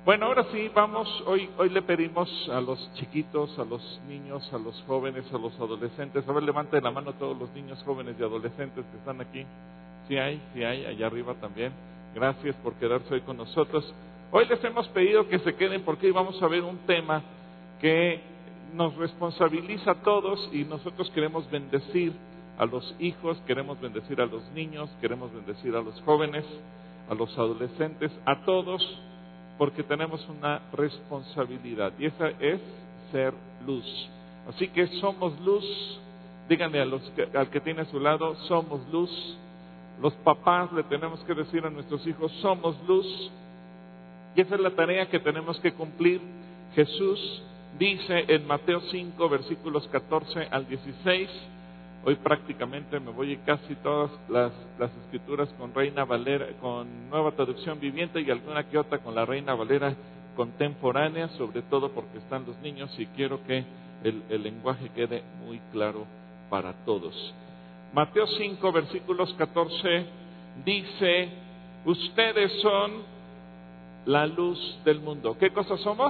Bueno, ahora sí, vamos, hoy le pedimos a los chiquitos, a los niños, a los jóvenes, a los adolescentes. A ver, levanten la mano todos los niños, jóvenes y adolescentes que están aquí. Sí hay, allá arriba también. Gracias por quedarse hoy con nosotros. Hoy les hemos pedido que se queden porque hoy vamos a ver un tema que nos responsabiliza a todos y nosotros queremos bendecir a los hijos, queremos bendecir a los niños, queremos bendecir a los jóvenes, a los adolescentes, a todos, porque tenemos una responsabilidad y esa es ser luz. Así que somos luz. Díganle al que tiene a su lado, somos luz. Los papás le tenemos que decir a nuestros hijos, somos luz. Y esa es la tarea que tenemos que cumplir. Jesús dice en Mateo 5, versículos 14 al 16, hoy prácticamente me voy casi todas las escrituras con Reina Valera, con Nueva Traducción Viviente y alguna que otra con la Reina Valera contemporánea, sobre todo porque están los niños y quiero que el lenguaje quede muy claro para todos. Mateo 5, versículos 14 dice, ustedes son la luz del mundo. ¿Qué cosa somos?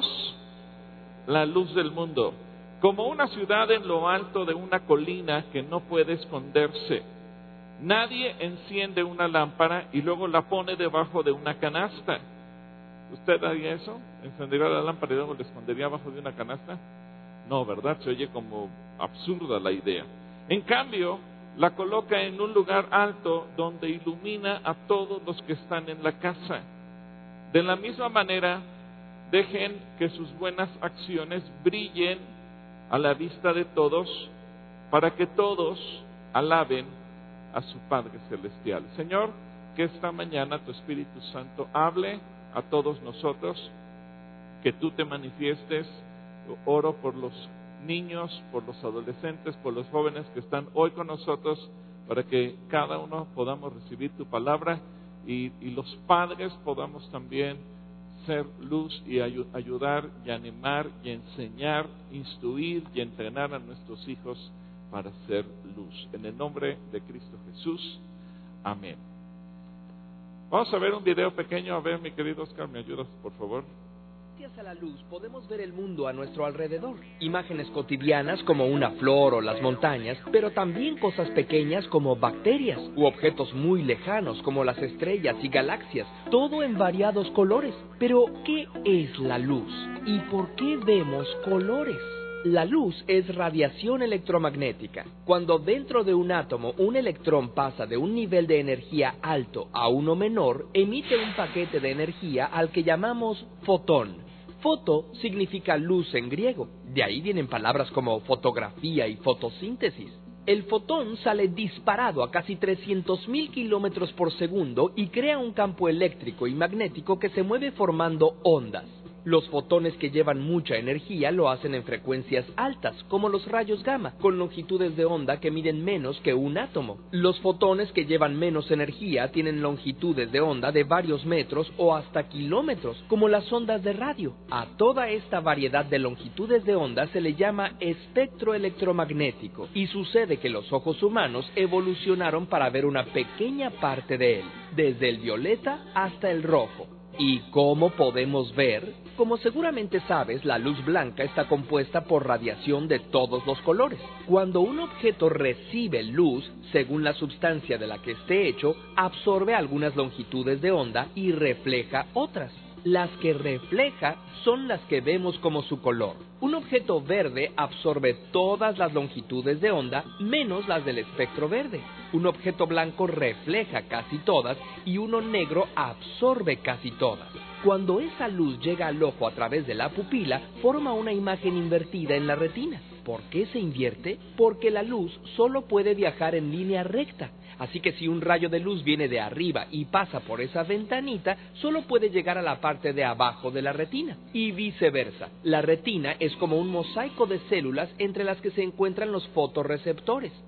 La luz del mundo. Como una ciudad en lo alto de una colina que no puede esconderse. Nadie enciende una lámpara y luego la pone debajo de una canasta. ¿Usted haría eso? ¿Encendería la lámpara y luego la escondería debajo de una canasta? No, ¿verdad? Se oye como absurda la idea. En cambio, la coloca en un lugar alto donde ilumina a todos los que están en la casa. De la misma manera, dejen que sus buenas acciones brillen a la vista de todos, para que todos alaben a su Padre Celestial. Señor, que esta mañana tu Espíritu Santo hable a todos nosotros, que tú te manifiestes. Oro por los niños, por los adolescentes, por los jóvenes que están hoy con nosotros, para que cada uno podamos recibir tu palabra y los padres podamos también ser luz y ayudar y animar y enseñar, instruir y entrenar a nuestros hijos para ser luz. En el nombre de Cristo Jesús. Amén. Vamos a ver un video pequeño. A ver, mi querido Oscar, ¿me ayudas, por favor? Gracias a la luz podemos ver el mundo a nuestro alrededor. Imágenes cotidianas como una flor o las montañas, pero también cosas pequeñas como bacterias u objetos muy lejanos como las estrellas y galaxias, todo en variados colores. Pero, ¿qué es la luz? ¿Y por qué vemos colores? La luz es radiación electromagnética. Cuando dentro de un átomo un electrón pasa de un nivel de energía alto a uno menor, emite un paquete de energía al que llamamos fotón. Foto significa luz en griego, de ahí vienen palabras como fotografía y fotosíntesis. El fotón sale disparado a casi 300.000 kilómetros por segundo y crea un campo eléctrico y magnético que se mueve formando ondas. Los fotones que llevan mucha energía lo hacen en frecuencias altas, como los rayos gamma, con longitudes de onda que miden menos que un átomo. Los fotones que llevan menos energía tienen longitudes de onda de varios metros o hasta kilómetros, como las ondas de radio. A toda esta variedad de longitudes de onda se le llama espectro electromagnético, y sucede que los ojos humanos evolucionaron para ver una pequeña parte de él, desde el violeta hasta el rojo. ¿Y cómo podemos ver? Como seguramente sabes, la luz blanca está compuesta por radiación de todos los colores. Cuando un objeto recibe luz, según la sustancia de la que esté hecho, absorbe algunas longitudes de onda y refleja otras. Las que refleja son las que vemos como su color. Un objeto verde absorbe todas las longitudes de onda, menos las del espectro verde. Un objeto blanco refleja casi todas y uno negro absorbe casi todas. Cuando esa luz llega al ojo a través de la pupila, forma una imagen invertida en la retina. ¿Por qué se invierte? Porque la luz solo puede viajar en línea recta. Así que si un rayo de luz viene de arriba y pasa por esa ventanita, solo puede llegar a la parte de abajo de la retina. Y viceversa. La retina es como un mosaico de células entre las que se encuentran los fotorreceptores.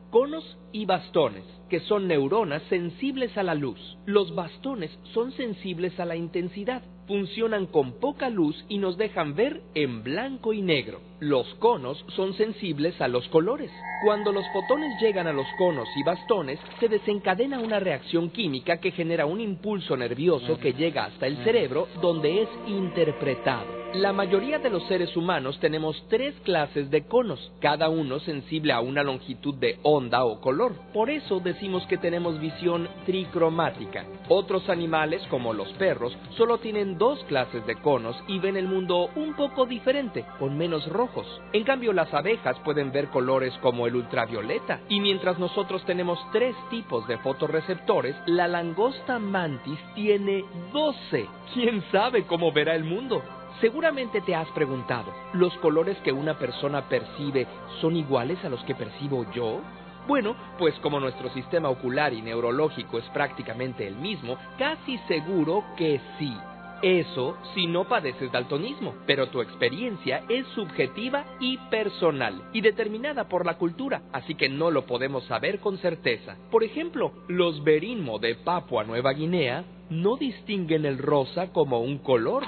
conos y bastones, que son neuronas sensibles a la luz. Los bastones son sensibles a la intensidad, funcionan con poca luz y nos dejan ver en blanco y negro. Los conos son sensibles a los colores. Cuando los fotones llegan a los conos y bastones, se desencadena una reacción química que genera un impulso nervioso que llega hasta el cerebro, donde es interpretado. La mayoría de los seres humanos tenemos 3 clases de conos, cada uno sensible a una longitud de onda o color. Por eso decimos que tenemos visión tricromática. Otros animales, como los perros, solo tienen 2 clases de conos y ven el mundo un poco diferente, con menos rojos. En cambio, las abejas pueden ver colores como el ultravioleta. Y mientras nosotros tenemos 3 tipos de fotorreceptores, la langosta mantis tiene 12. ¿Quién sabe cómo verá el mundo? Seguramente te has preguntado, ¿los colores que una persona percibe son iguales a los que percibo yo? Bueno, pues como nuestro sistema ocular y neurológico es prácticamente el mismo, casi seguro que sí. Eso si no padeces daltonismo, pero tu experiencia es subjetiva y personal, y determinada por la cultura, así que no lo podemos saber con certeza. Por ejemplo, los Berinmo de Papua Nueva Guinea no distinguen el rosa como un color.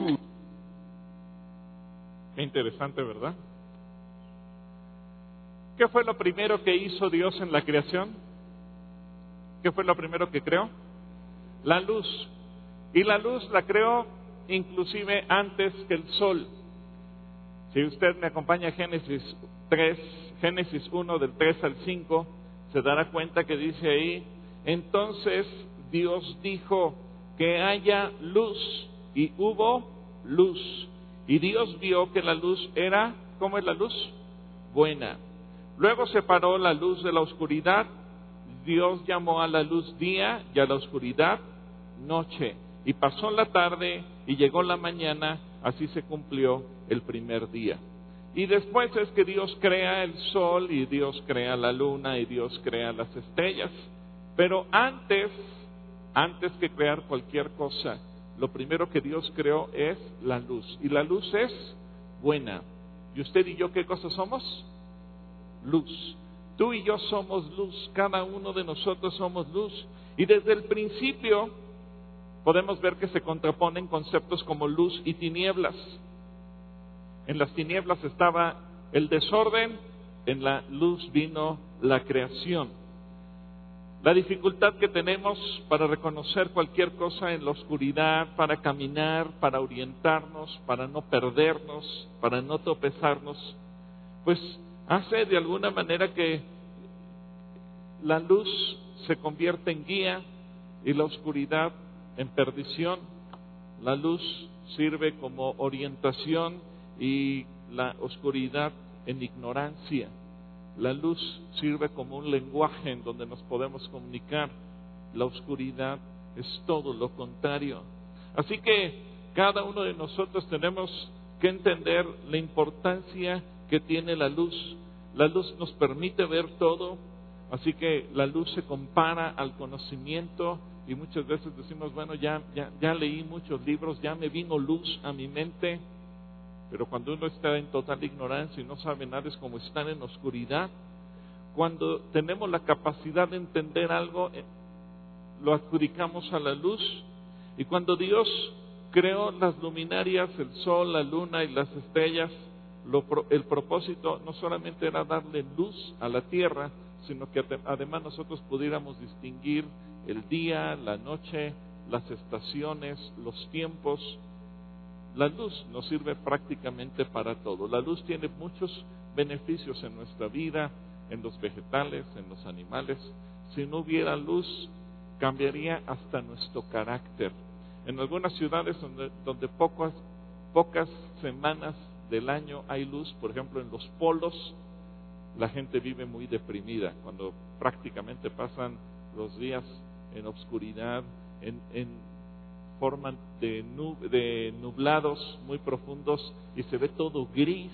Qué interesante, ¿verdad? ¿Qué fue lo primero que hizo Dios en la creación? ¿Qué fue lo primero que creó? La luz. Y la luz la creó inclusive antes que el sol. Si usted me acompaña a Génesis 1 del 3 al 5, se dará cuenta que dice ahí, entonces Dios dijo que haya luz, y hubo luz. Y Dios vio que la luz era, ¿cómo es la luz? Buena. Luego separó la luz de la oscuridad. Dios llamó a la luz día y a la oscuridad noche. Y pasó la tarde y llegó la mañana, así se cumplió el primer día. Y después es que Dios crea el sol y Dios crea la luna y Dios crea las estrellas. Pero antes que crear cualquier cosa, lo primero que Dios creó es la luz. Y la luz es buena. ¿Y usted y yo qué cosa somos? Luz. Tú y yo somos luz. Cada uno de nosotros somos luz. Y desde el principio podemos ver que se contraponen conceptos como luz y tinieblas. En las tinieblas estaba el desorden, en la luz vino la creación. La dificultad que tenemos para reconocer cualquier cosa en la oscuridad, para caminar, para orientarnos, para no perdernos, para no tropezarnos, pues hace de alguna manera que la luz se convierta en guía y la oscuridad en perdición. La luz sirve como orientación y la oscuridad en ignorancia. La luz sirve como un lenguaje en donde nos podemos comunicar. La oscuridad es todo lo contrario. Así que cada uno de nosotros tenemos que entender la importancia que tiene la luz. La luz nos permite ver todo, así que la luz se compara al conocimiento y muchas veces decimos, bueno, ya leí muchos libros, ya me vino luz a mi mente. Pero cuando uno está en total ignorancia y no sabe nada, es como estar en oscuridad. Cuando tenemos la capacidad de entender algo, lo adjudicamos a la luz. Y cuando Dios creó las luminarias, el sol, la luna y las estrellas, el propósito no solamente era darle luz a la tierra, sino que además nosotros pudiéramos distinguir el día, la noche, las estaciones, los tiempos. La luz nos sirve prácticamente para todo. La luz tiene muchos beneficios en nuestra vida, en los vegetales, en los animales. Si no hubiera luz, cambiaría hasta nuestro carácter. En algunas ciudades donde pocas semanas del año hay luz, por ejemplo en los polos, la gente vive muy deprimida, cuando prácticamente pasan los días en obscuridad, en forma de nublados muy profundos y se ve todo gris.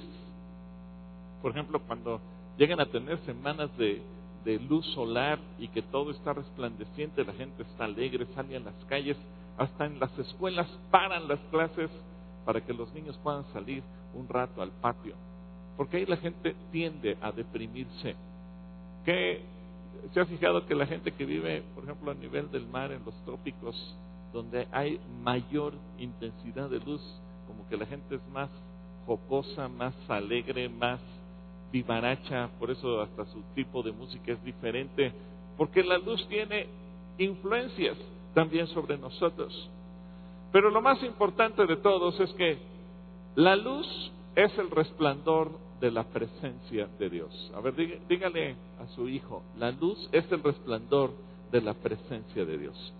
Por ejemplo, cuando llegan a tener semanas de luz solar y que todo está resplandeciente, la gente está alegre, sale a las calles, hasta en las escuelas paran las clases para que los niños puedan salir un rato al patio, porque ahí la gente tiende a deprimirse. que se ha fijado que la gente que vive, por ejemplo, a nivel del mar, en los trópicos, donde hay mayor intensidad de luz, como que la gente es más jocosa, más alegre, más vivaracha, por eso hasta su tipo de música es diferente, porque la luz tiene influencias también sobre nosotros. Pero lo más importante de todos es que la luz es el resplandor de la presencia de Dios. A ver, dígale a su hijo, la luz es el resplandor de la presencia de Dios.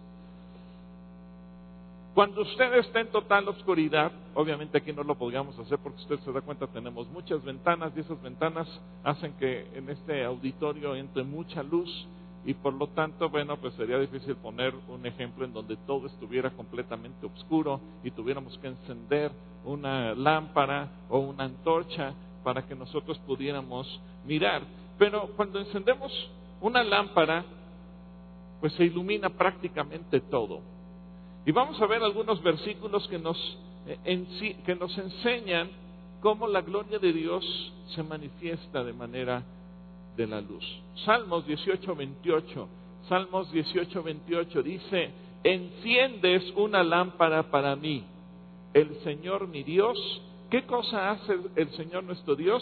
Cuando usted está en total oscuridad, obviamente aquí no lo podríamos hacer porque usted se da cuenta, tenemos muchas ventanas y esas ventanas hacen que en este auditorio entre mucha luz y por lo tanto, bueno, pues sería difícil poner un ejemplo en donde todo estuviera completamente oscuro y tuviéramos que encender una lámpara o una antorcha para que nosotros pudiéramos mirar. Pero cuando encendemos una lámpara, pues se ilumina prácticamente todo. Y vamos a ver algunos versículos que nos enseñan cómo la gloria de Dios se manifiesta de manera de la luz. Salmos 18:28. Salmos 18:28 dice: enciendes una lámpara para mí, el Señor mi Dios. ¿Qué cosa hace el Señor nuestro Dios?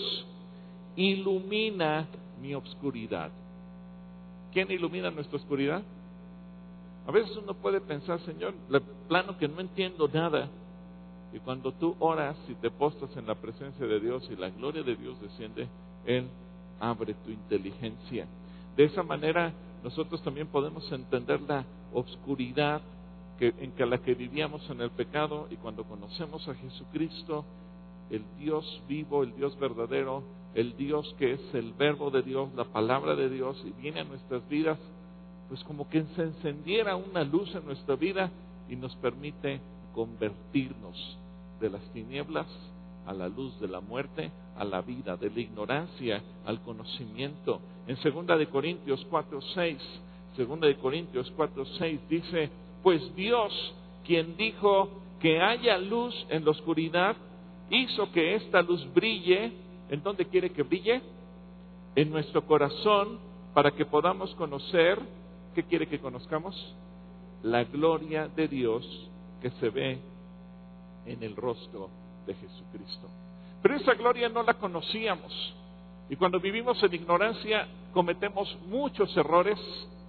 Ilumina mi obscuridad. ¿Quién ilumina nuestra oscuridad? A veces uno puede pensar, Señor, de plano que no entiendo nada. Y cuando tú oras y te postras en la presencia de Dios y la gloria de Dios desciende, Él abre tu inteligencia. De esa manera nosotros también podemos entender la oscuridad en la que vivíamos en el pecado, y cuando conocemos a Jesucristo, el Dios vivo, el Dios verdadero, el Dios que es el verbo de Dios, la palabra de Dios, y viene a nuestras vidas, pues como que se encendiera una luz en nuestra vida y nos permite convertirnos de las tinieblas a la luz de la muerte, a la vida, de la ignorancia al conocimiento. En 2 Corintios 4:6, 2 Corintios 4:6 dice: pues Dios, quien dijo que haya luz en la oscuridad, hizo que esta luz brille. ¿En dónde quiere que brille? En nuestro corazón, para que podamos conocer. ¿Qué quiere que conozcamos? La gloria de Dios que se ve en el rostro de Jesucristo. Pero esa gloria no la conocíamos. Y cuando vivimos en ignorancia, cometemos muchos errores,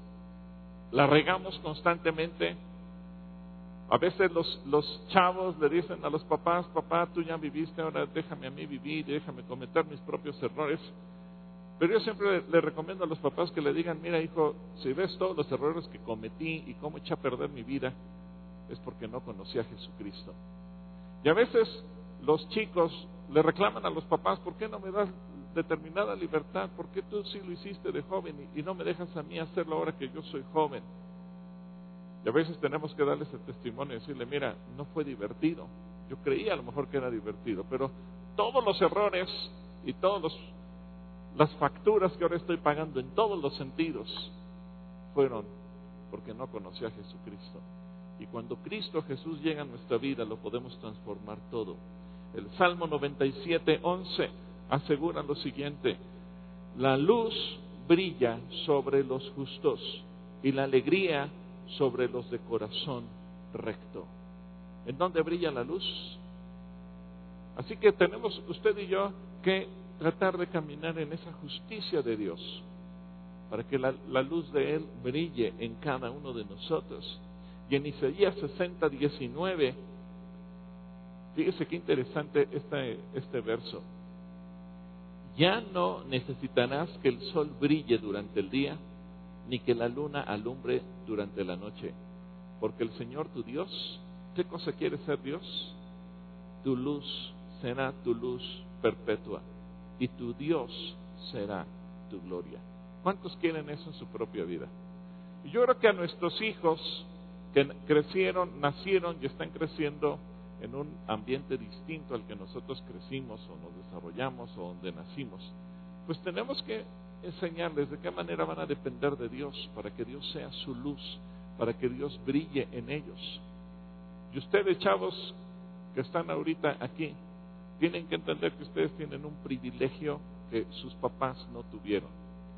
la regamos constantemente. A veces los chavos le dicen a los papás: papá, tú ya viviste, ahora déjame a mí vivir, déjame cometer mis propios errores. Pero yo siempre le recomiendo a los papás que le digan: mira, hijo, si ves todos los errores que cometí y cómo eché a perder mi vida, es porque no conocí a Jesucristo. Y a veces los chicos le reclaman a los papás: ¿por qué no me das determinada libertad? ¿Por qué tú sí lo hiciste de joven y no me dejas a mí hacerlo ahora que yo soy joven? Y a veces tenemos que darles el testimonio y decirle: mira, no fue divertido. Yo creía a lo mejor que era divertido, pero todos los errores y las facturas que ahora estoy pagando en todos los sentidos fueron porque no conocí a Jesucristo. Y cuando Cristo Jesús llega a nuestra vida, lo podemos transformar todo. El Salmo 97:11 asegura lo siguiente: la luz brilla sobre los justos y la alegría sobre los de corazón recto. ¿En dónde brilla la luz? Así que tenemos usted y yo que tratar de caminar en esa justicia de Dios, para que la luz de Él brille en cada uno de nosotros. Y en Isaías 60:19, fíjese qué interesante este verso: ya no necesitarás que el sol brille durante el día, ni que la luna alumbre durante la noche, porque el Señor tu Dios, ¿qué cosa quiere ser Dios? Tu luz será tu luz perpetua, y tu Dios será tu gloria. ¿Cuántos quieren eso en su propia vida? Y yo creo que a nuestros hijos que nacieron y están creciendo en un ambiente distinto al que nosotros crecimos o nos desarrollamos o donde nacimos, pues tenemos que enseñarles de qué manera van a depender de Dios, para que Dios sea su luz, para que Dios brille en ellos. Y ustedes, chavos que están ahorita aquí, tienen que entender que ustedes tienen un privilegio que sus papás no tuvieron.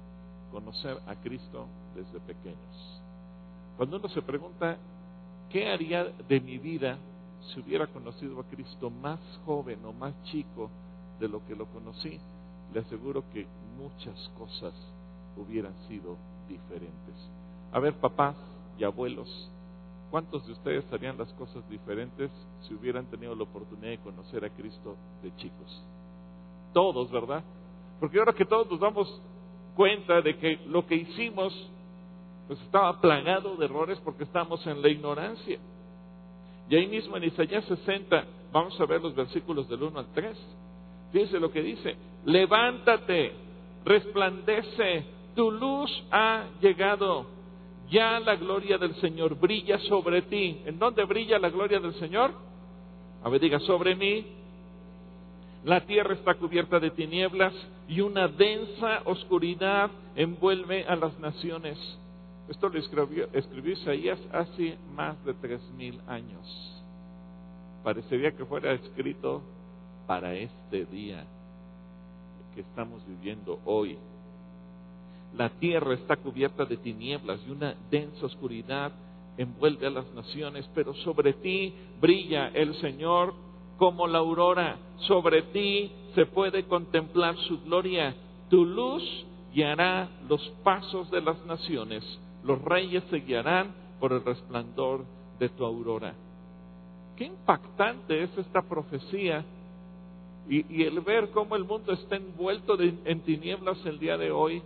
conocer a Cristo desde pequeños. Cuando uno se pregunta, ¿qué haría de mi vida si hubiera conocido a Cristo más joven o más chico de lo que lo conocí? Le aseguro que muchas cosas hubieran sido diferentes. A ver, papás y abuelos, ¿cuántos de ustedes harían las cosas diferentes si hubieran tenido la oportunidad de conocer a Cristo de chicos? Todos, ¿verdad? Porque ahora que todos nos damos cuenta de que lo que hicimos pues estaba plagado de errores porque estábamos en la ignorancia. Y ahí mismo en Isaías 60, vamos a ver los versículos del 1 al 3. Fíjense lo que dice: levántate, resplandece, tu luz ha llegado, ya la gloria del Señor brilla sobre ti. ¿En dónde brilla la gloria del Señor? A ver, diga, sobre mí. La tierra está cubierta de tinieblas y una densa oscuridad envuelve a las naciones. Esto lo escribió Isaías hace más de 3000 años. Parecería que fuera escrito para este día que estamos viviendo hoy. La tierra está cubierta de tinieblas y una densa oscuridad envuelve a las naciones, pero sobre ti brilla el Señor como la aurora. Sobre ti se puede contemplar su gloria. Tu luz guiará los pasos de las naciones. Los reyes se guiarán por el resplandor de tu aurora. Qué impactante es esta profecía y el ver cómo el mundo está envuelto en tinieblas el día de hoy.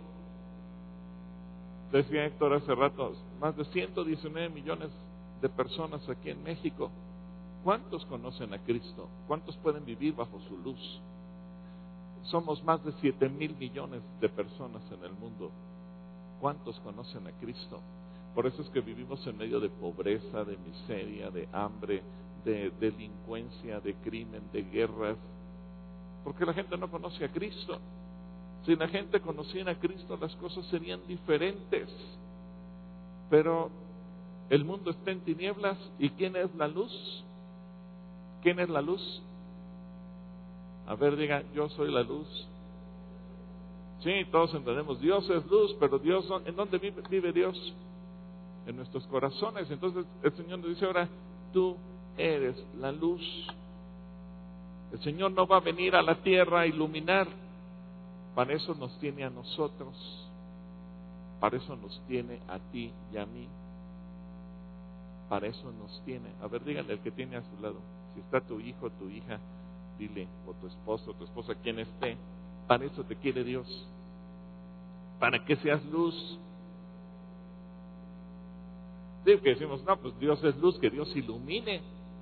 Decía Héctor hace rato, más de 119 millones de personas aquí en México. ¿Cuántos conocen a Cristo? ¿Cuántos pueden vivir bajo su luz? Somos más de 7,000 millones de personas en el mundo. ¿Cuántos conocen a Cristo? Por eso es que vivimos en medio de pobreza, de miseria, de hambre, de delincuencia, de crimen, de guerras. Porque la gente no conoce a Cristo. Si la gente conociera a Cristo, las cosas serían diferentes. Pero el mundo está en tinieblas. ¿Y quién es la luz? ¿Quién es la luz? A ver, diga, yo soy la luz. Sí, todos entendemos, Dios es luz, pero Dios, ¿en dónde vive Dios? En nuestros corazones. Entonces el Señor nos dice ahora, tú eres la luz. El Señor no va a venir a la tierra a iluminar. Para eso nos tiene a nosotros. Para eso nos tiene a ti y a mí. Para eso nos tiene. A ver, díganle al que tiene a su lado. Si está tu hijo, tu hija, dile, o tu esposo, tu esposa, quien esté. Para eso te quiere Dios. Para que seas luz. Sí, que decimos, no, pues Dios es luz, que Dios ilumine.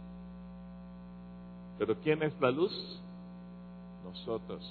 Pero ¿quién es la luz? Nosotros.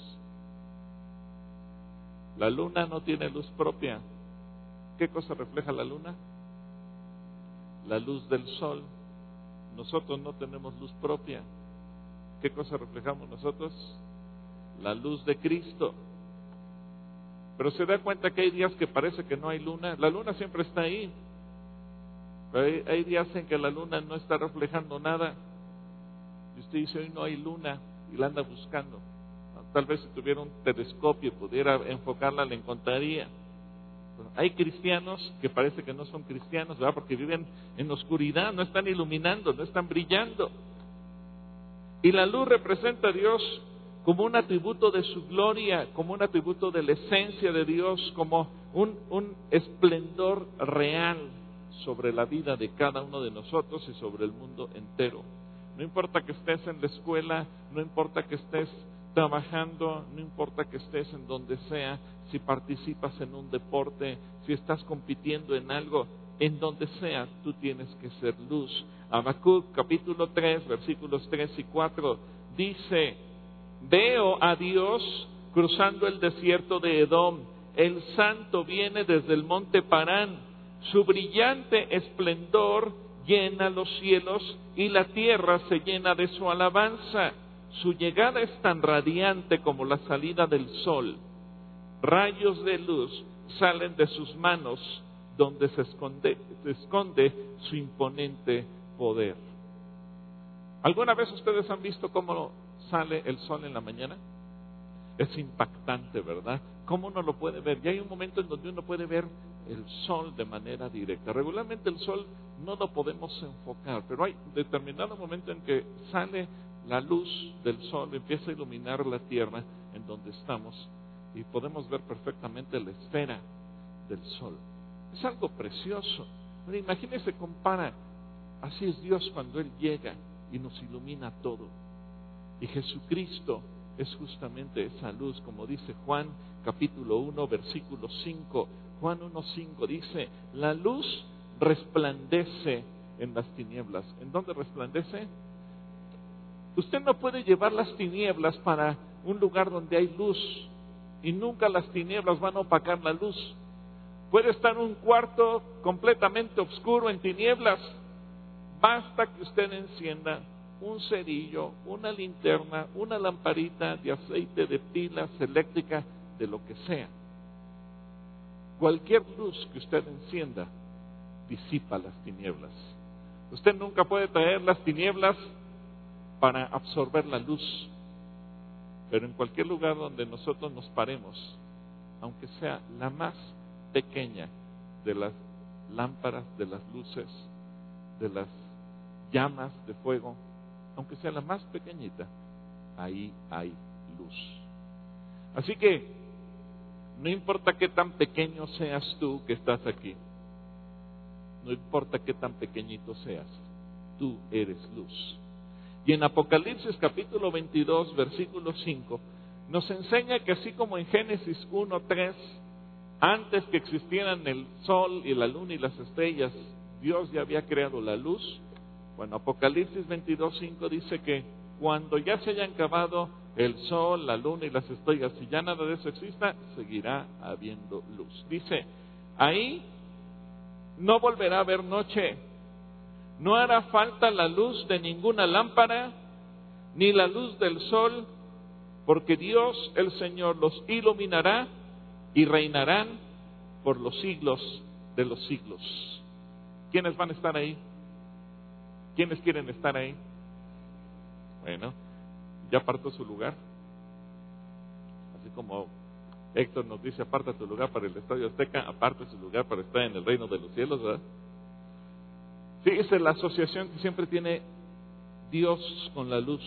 La luna no tiene luz propia. ¿Qué cosa refleja la luna? La luz del sol. Nosotros no tenemos luz propia. ¿Qué cosa reflejamos nosotros? La luz de Cristo. Pero se da cuenta que hay días que parece que no hay luna. La luna siempre está ahí. Pero hay días en que la luna no está reflejando nada. Y usted dice, hoy no hay luna, y la anda buscando. Tal vez si tuviera un telescopio y pudiera enfocarla, la encontraría. Pero hay cristianos que parece que no son cristianos, ¿verdad? Porque viven en oscuridad, no están iluminando, no están brillando. Y la luz representa a Dios como un atributo de su gloria, como un atributo de la esencia de Dios, como un esplendor real sobre la vida de cada uno de nosotros y sobre el mundo entero. No importa que estés en la escuela, no importa que estés trabajando, no importa que estés en donde sea, si participas en un deporte, si estás compitiendo en algo, en donde sea, tú tienes que ser luz. Habacuc capítulo 3, versículos 3 y 4, dice, veo a Dios cruzando el desierto de Edom, el santo viene desde el monte Parán, su brillante esplendor llena los cielos y la tierra se llena de su alabanza. Su llegada es tan radiante como la salida del sol. Rayos de luz salen de sus manos donde se esconde su imponente poder. ¿Alguna vez ustedes han visto cómo sale el sol en la mañana? Es impactante, ¿verdad? ¿Cómo uno lo puede ver? Y hay un momento en donde uno puede ver el sol de manera directa. Regularmente el sol no lo podemos enfocar, pero hay determinado momento en que sale la luz del sol, empieza a iluminar la tierra en donde estamos y podemos ver perfectamente la esfera del sol. Es algo precioso. Bueno, imagínese, compara, así es Dios cuando Él llega y nos ilumina todo. Y Jesucristo es justamente esa luz, como dice Juan capítulo 1, versículo 5. Juan 1:5 dice, la luz resplandece en las tinieblas. ¿En dónde resplandece? Usted no puede llevar las tinieblas para un lugar donde hay luz y nunca las tinieblas van a opacar la luz. Puede estar un cuarto completamente oscuro en tinieblas. Basta que usted encienda un cerillo, una linterna, una lamparita de aceite, de pilas eléctricas, de lo que sea. Cualquier luz que usted encienda disipa las tinieblas. Usted nunca puede traer las tinieblas para absorber la luz. Pero en cualquier lugar donde nosotros nos paremos, aunque sea la más pequeña de las lámparas, de las luces, de las llamas de fuego, aunque sea la más pequeñita, ahí hay luz. Así que no importa qué tan pequeño seas tú que estás aquí, no importa qué tan pequeñito seas, tú eres luz. Y en Apocalipsis capítulo 22, versículo 5, nos enseña que así como en Génesis 1:3, antes que existieran el sol y la luna y las estrellas, Dios ya había creado la luz. Bueno, Apocalipsis 22:5 dice que cuando ya se hayan acabado el sol, la luna y las estrellas, y ya nada de eso exista, seguirá habiendo luz. Dice, ahí no volverá a haber noche, no hará falta la luz de ninguna lámpara, ni la luz del sol, porque Dios el Señor los iluminará y reinarán por los siglos de los siglos. ¿Quiénes van a estar ahí? ¿Quiénes quieren estar ahí? Bueno, ya apartó su lugar. Así como Héctor nos dice, aparta tu lugar para el Estadio Azteca, aparta su lugar para estar en el reino de los cielos, ¿verdad? Fíjese la asociación que siempre tiene Dios con la luz.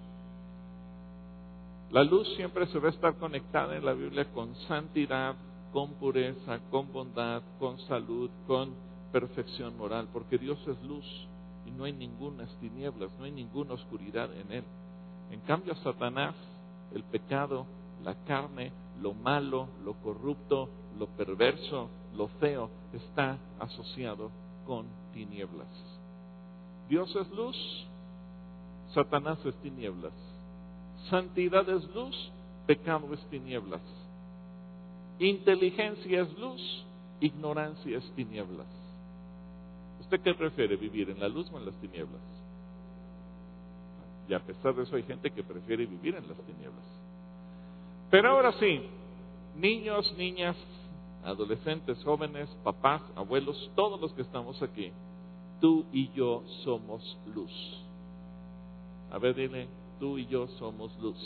La luz siempre se va a estar conectada en la Biblia con santidad, con pureza, con bondad, con salud, con perfección moral, porque Dios es luz y no hay ninguna tinieblas, no hay ninguna oscuridad en Él. En cambio, Satanás, el pecado, la carne, lo malo, lo corrupto, lo perverso, lo feo, está asociado con tinieblas. Dios es luz, Satanás es tinieblas. Santidad es luz, pecado es tinieblas. Inteligencia es luz, ignorancia es tinieblas. ¿Usted qué prefiere, vivir en la luz o en las tinieblas? Y a pesar de eso hay gente que prefiere vivir en las tinieblas. Pero ahora sí, niños, niñas, adolescentes, jóvenes, papás, abuelos, todos los que estamos aquí, tú y yo somos luz. A ver, dile, tú y yo somos luz.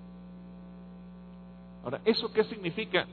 Ahora, ¿eso qué significa?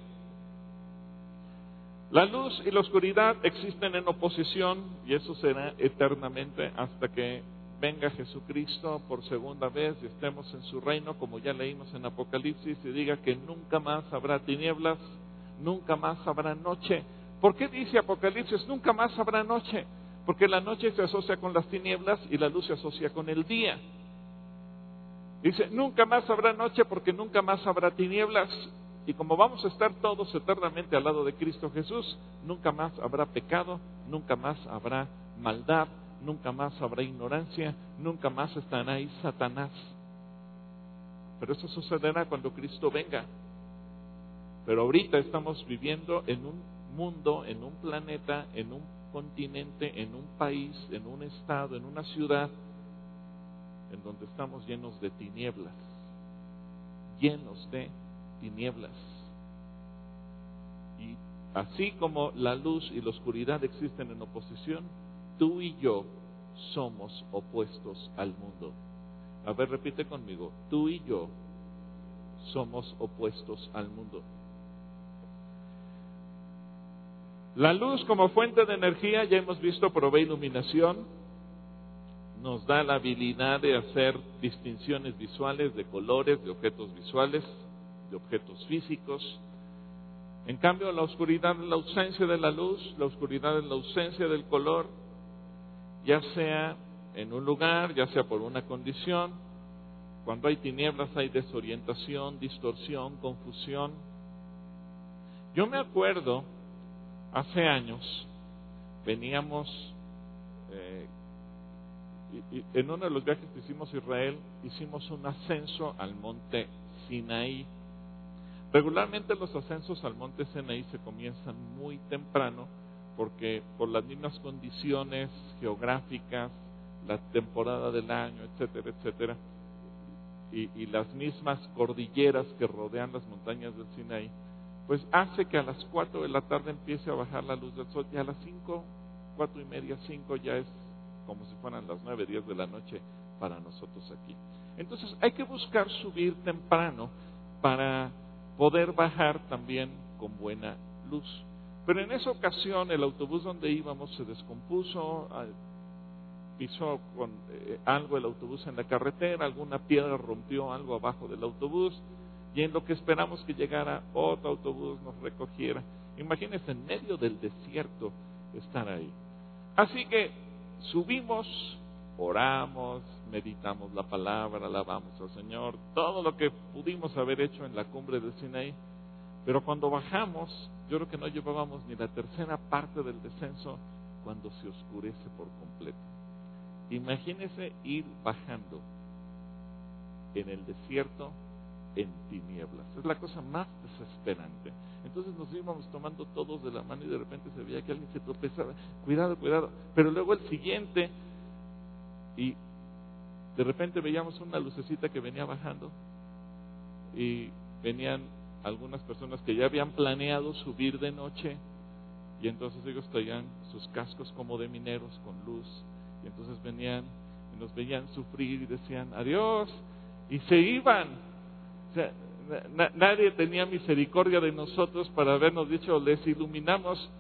La luz y la oscuridad existen en oposición y eso será eternamente hasta que venga Jesucristo por segunda vez y estemos en su reino, como ya leímos en Apocalipsis, y diga que nunca más habrá tinieblas, nunca más habrá noche. ¿Por qué dice Apocalipsis nunca más habrá noche? Porque la noche se asocia con las tinieblas y la luz se asocia con el día. Dice, nunca más habrá noche porque nunca más habrá tinieblas. Y como vamos a estar todos eternamente al lado de Cristo Jesús, nunca más habrá pecado, nunca más habrá maldad, nunca más habrá ignorancia, nunca más estará ahí Satanás. Pero eso sucederá cuando Cristo venga. Pero ahorita estamos viviendo en un mundo, en un planeta, en un continente, en un país, en un estado, en una ciudad, en donde estamos llenos de tinieblas, llenos de tinieblas. Y así como la luz y la oscuridad existen en oposición, tú y yo somos opuestos al mundo. A ver, repite conmigo, tú y yo somos opuestos al mundo. La luz como fuente de energía, ya hemos visto, provee iluminación, nos da la habilidad de hacer distinciones visuales de colores, de objetos visuales, de objetos físicos. En cambio, la oscuridad es la ausencia de la luz, la oscuridad es la ausencia del color, ya sea en un lugar, ya sea por una condición. Cuando hay tinieblas hay desorientación, distorsión, confusión. Yo me acuerdo, hace años, veníamos, en uno de los viajes que hicimos a Israel, hicimos un ascenso al monte Sinaí. Regularmente los ascensos al monte Sinaí se comienzan muy temprano, porque por las mismas condiciones geográficas, la temporada del año, etcétera, etcétera, y las mismas cordilleras que rodean las montañas del Sinaí, pues hace que a las 4 de la tarde empiece a bajar la luz del sol, y a las 5, 4 y media, 5 ya es como si fueran las 9, 10 de la noche para nosotros aquí. Entonces hay que buscar subir temprano para poder bajar también con buena luz. Pero en esa ocasión el autobús donde íbamos se descompuso, pisó con algo el autobús en la carretera, alguna piedra rompió algo abajo del autobús, y en lo que esperamos que llegara otro autobús nos recogiera. Imagínense, en medio del desierto estar ahí. Así que subimos, oramos, meditamos la palabra, alabamos al Señor, todo lo que pudimos haber hecho en la cumbre del Sinaí. Pero cuando bajamos, yo creo que no llevábamos ni la tercera parte del descenso cuando se oscurece por completo. Imagínense ir bajando en el desierto en tinieblas. Es la cosa más desesperante. Entonces nos íbamos tomando todos de la mano y de repente se veía que alguien se tropezaba. Cuidado, cuidado. Pero luego el siguiente, y de repente veíamos una lucecita que venía bajando y venían algunas personas que ya habían planeado subir de noche, y entonces ellos traían sus cascos como de mineros con luz, y entonces venían y nos veían sufrir y decían adiós, y se iban. O sea, nadie tenía misericordia de nosotros para habernos dicho les iluminamos,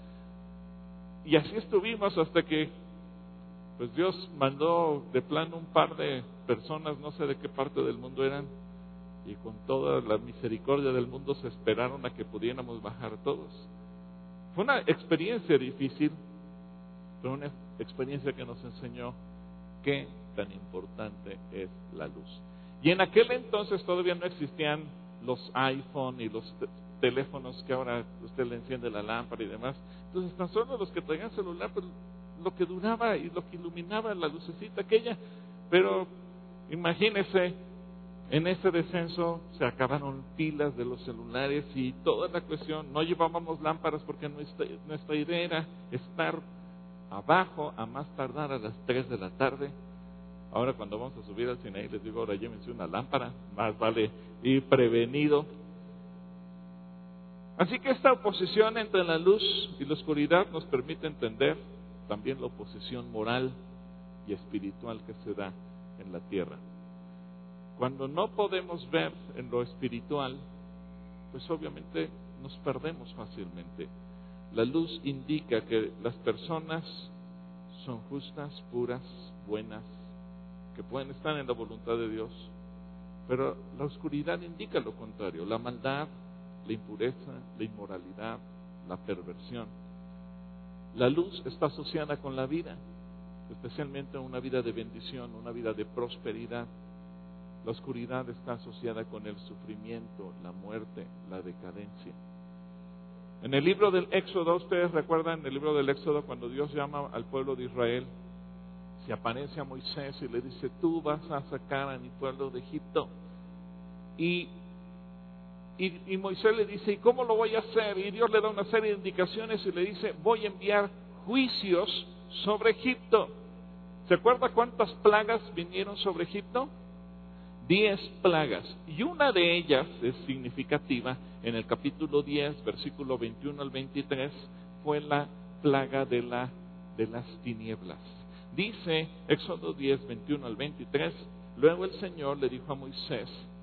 y así estuvimos hasta que pues Dios mandó de plano un par de personas, no sé de qué parte del mundo eran, y con toda la misericordia del mundo se esperaron a que pudiéramos bajar todos. Fue una experiencia difícil, pero una experiencia que nos enseñó qué tan importante es la luz. Y en aquel entonces todavía no existían los iPhone y los teléfonos que ahora usted le enciende la lámpara y demás. Entonces tan solo los que traían celular, pues lo que duraba y lo que iluminaba la lucecita aquella. Pero imagínese, en ese descenso se acabaron pilas de los celulares y toda la cuestión. No llevábamos lámparas porque nuestra idea era estar abajo a más tardar a las 3 de la tarde. Ahora cuando vamos a subir al Sinaí les digo, ahora llévense una lámpara, más vale ir prevenido. Así que esta oposición entre la luz y la oscuridad nos permite entender también la oposición moral y espiritual que se da en la tierra. Cuando no podemos ver en lo espiritual, pues obviamente nos perdemos fácilmente. La luz indica que las personas son justas, puras, buenas, que pueden estar en la voluntad de Dios, pero la oscuridad indica lo contrario, la maldad, la impureza, la inmoralidad, la perversión. La luz está asociada con la vida, especialmente una vida de bendición, una vida de prosperidad. La oscuridad está asociada con el sufrimiento, la muerte, la decadencia. En el libro del Éxodo, ustedes recuerdan el libro del Éxodo, cuando Dios llama al pueblo de Israel, se aparece a Moisés y le dice, tú vas a sacar a mi pueblo de Egipto. Y Moisés le dice, ¿y cómo lo voy a hacer? Y Dios le da una serie de indicaciones y le dice, voy a enviar juicios sobre Egipto. ¿Se acuerda cuántas plagas vinieron sobre Egipto? 10 plagas. Y una de ellas es significativa, en el capítulo 10, versículo 21 al 23, fue la plaga de las tinieblas. Dice Éxodo 10, 21 al 23, luego el Señor le dijo a Moisés,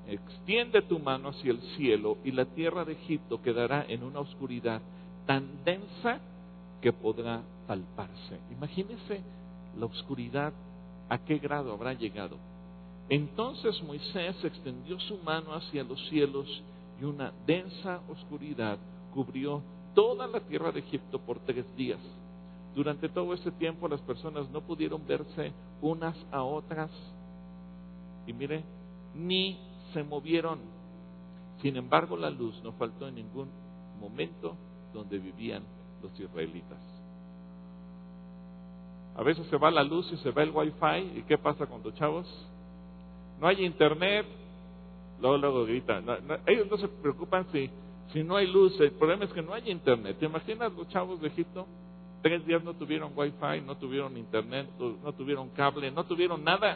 extiende tu mano hacia el cielo y la tierra de Egipto quedará en una oscuridad tan densa que podrá palparse. Imagínese la oscuridad, a qué grado habrá llegado. Entonces Moisés extendió su mano hacia los cielos y una densa oscuridad cubrió toda la tierra de Egipto por 3 días. Durante todo ese tiempo las personas no pudieron verse unas a otras y mire, ni se movieron. Sin embargo, la luz no faltó en ningún momento donde vivían los israelitas. A veces se va la luz y se va el wifi, ¿y qué pasa con los chavos? No hay internet, luego gritan. Ellos no se preocupan si no hay luz, el problema es que no hay internet. ¿Te imaginas los chavos de Egipto? 3 días no tuvieron wifi, no tuvieron internet, no tuvieron cable, no tuvieron nada,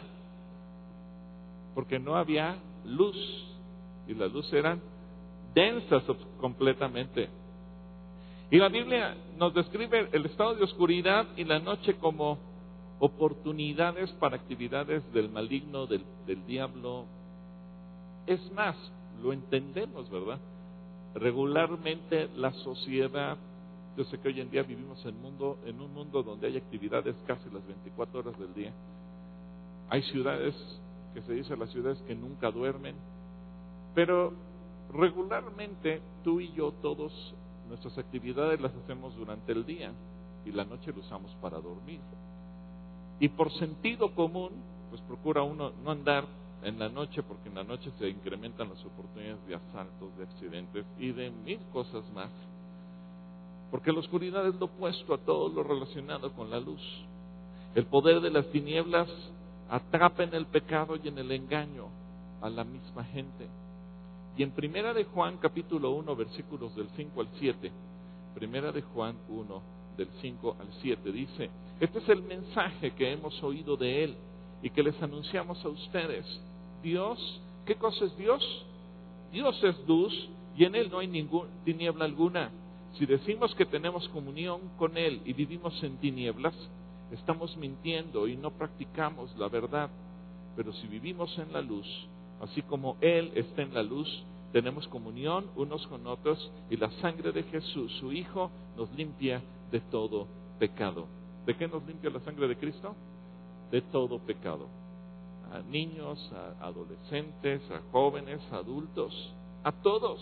porque no había luz, y las luces eran densas completamente. Y la Biblia nos describe el estado de oscuridad y la noche como oportunidades para actividades del maligno, del diablo. Es más, lo entendemos, ¿verdad? Regularmente la sociedad, yo sé que hoy en día vivimos en un mundo donde hay actividades casi las 24 horas del día. Hay ciudades, que se dice las ciudades que nunca duermen, pero regularmente tú y yo todos nuestras actividades las hacemos durante el día y la noche lo usamos para dormir. Y por sentido común, pues procura uno no andar en la noche, porque en la noche se incrementan las oportunidades de asaltos, de accidentes y de 1000 cosas más. Porque la oscuridad es lo opuesto a todo lo relacionado con la luz. El poder de las tinieblas atrapa en el pecado y en el engaño a la misma gente. Y en Primera de Juan, capítulo 1, versículos del 5 al 7, Primera de Juan 1, del 5 al 7, dice: este es el mensaje que hemos oído de Él y que les anunciamos a ustedes. Dios, ¿qué cosa es Dios? Dios es luz y en Él no hay tiniebla alguna. Si decimos que tenemos comunión con Él y vivimos en tinieblas, estamos mintiendo y no practicamos la verdad. Pero si vivimos en la luz, así como Él está en la luz, tenemos comunión unos con otros y la sangre de Jesús, su Hijo, nos limpia de todo pecado. ¿De qué nos limpia la sangre de Cristo? De todo pecado. A niños, a adolescentes, a jóvenes, a adultos, a todos.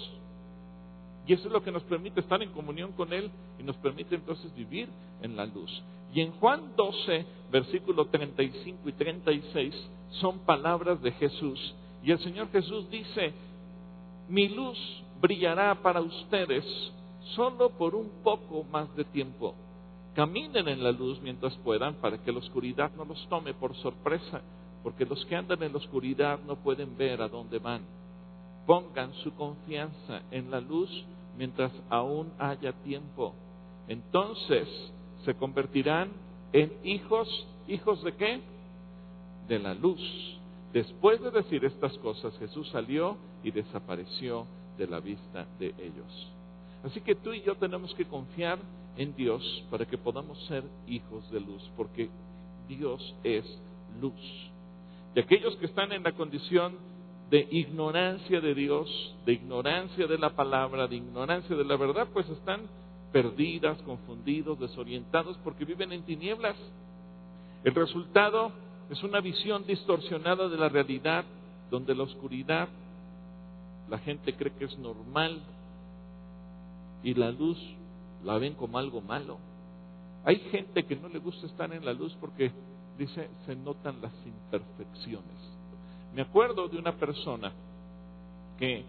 Y eso es lo que nos permite estar en comunión con Él y nos permite entonces vivir en la luz. Y en Juan 12, versículos 35 y 36, son palabras de Jesús. Y el Señor Jesús dice: mi luz brillará para ustedes solo por un poco más de tiempo. Caminen en la luz mientras puedan, para que la oscuridad no los tome por sorpresa, porque los que andan en la oscuridad no pueden ver a dónde van. Pongan su confianza en la luz mientras aún haya tiempo. Entonces se convertirán en hijos. ¿Hijos de qué? De la luz. Después de decir estas cosas, Jesús salió y desapareció de la vista de ellos. Así que tú y yo tenemos que confiar en Dios para que podamos ser hijos de luz, porque Dios es luz. Y aquellos que están en la condición de ignorancia de Dios, de ignorancia de la palabra, de ignorancia de la verdad, pues están perdidas, confundidos, desorientados, porque viven en tinieblas. El resultado es una visión distorsionada de la realidad, donde la oscuridad, la gente cree que es normal y la luz la ven como algo malo. Hay gente que no le gusta estar en la luz porque dice, se notan las imperfecciones. Me acuerdo de una persona que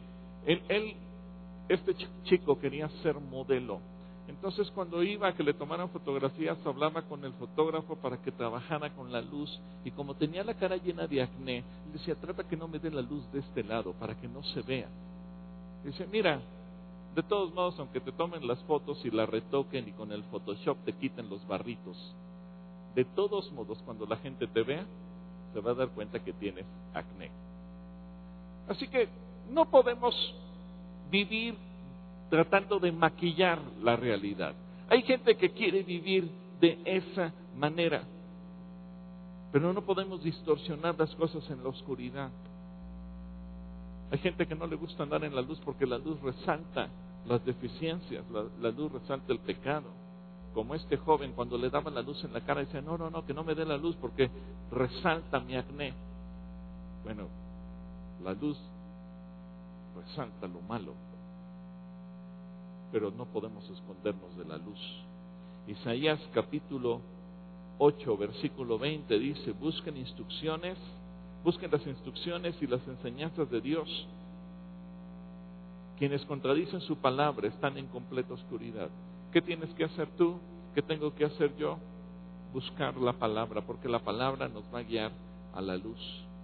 este chico quería ser modelo. Entonces cuando iba a que le tomaran fotografías, hablaba con el fotógrafo para que trabajara con la luz, y como tenía la cara llena de acné, le decía, trata que no me dé la luz de este lado para que no se vea. Dice, mira, de todos modos, aunque te tomen las fotos y la retoquen y con el Photoshop te quiten los barritos, de todos modos, cuando la gente te vea, se va a dar cuenta que tienes acné. Así que no podemos vivir tratando de maquillar la realidad. Hay gente que quiere vivir de esa manera, pero no podemos distorsionar las cosas en la oscuridad. Hay gente que no le gusta andar en la luz porque la luz resalta las deficiencias, la luz resalta el pecado. Como este joven, cuando le daban la luz en la cara, decía, no, que no me dé la luz porque resalta mi acné. Bueno, la luz resalta lo malo, pero no podemos escondernos de la luz. Isaías capítulo 8, versículo 20 dice, busquen las instrucciones y las enseñanzas de Dios. Quienes contradicen su palabra están en completa oscuridad. ¿Qué tienes que hacer tú? ¿Qué tengo que hacer yo? Buscar la palabra, porque la palabra nos va a guiar a la luz.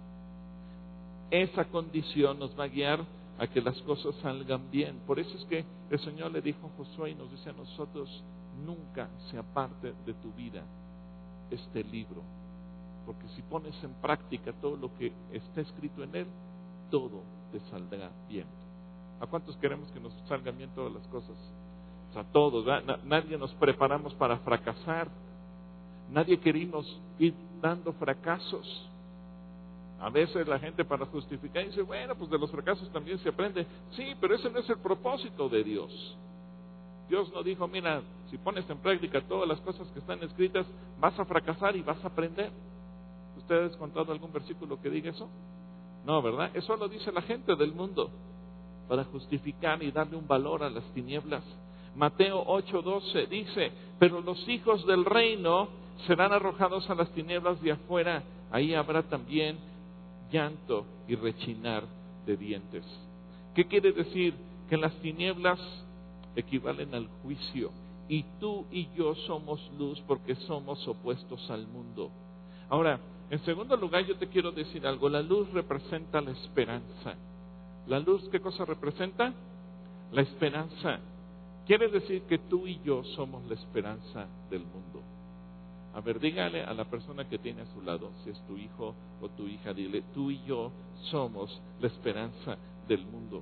Esa condición nos va a guiar a que las cosas salgan bien. Por eso es que el Señor le dijo a Josué y nos dice a nosotros, nunca se aparte de tu vida este libro, porque si pones en práctica todo lo que está escrito en él, todo te saldrá bien. ¿A cuántos queremos que nos salgan bien todas las cosas? O sea, todos, nadie nos preparamos para fracasar, nadie queremos ir dando fracasos. A veces la gente para justificar dice, bueno, pues de los fracasos también se aprende. Sí, pero ese no es el propósito de Dios. Dios no dijo, mira, si pones en práctica todas las cosas que están escritas, vas a fracasar y vas a aprender. ¿Ustedes han contado algún versículo que diga eso? No, ¿verdad? Eso lo dice la gente del mundo, para justificar y darle un valor a las tinieblas. Mateo 8:12 dice, pero los hijos del reino serán arrojados a las tinieblas de afuera, ahí habrá también llanto y rechinar de dientes. ¿Qué quiere decir? Que las tinieblas equivalen al juicio, y tú y yo somos luz porque somos opuestos al mundo. Ahora, en segundo lugar, yo te quiero decir algo. La luz representa la esperanza. ¿La luz qué cosa representa? La esperanza. Quiere decir que tú y yo somos la esperanza del mundo. A ver, dígale a la persona que tiene a su lado, si es tu hijo o tu hija, dile, tú y yo somos la esperanza del mundo.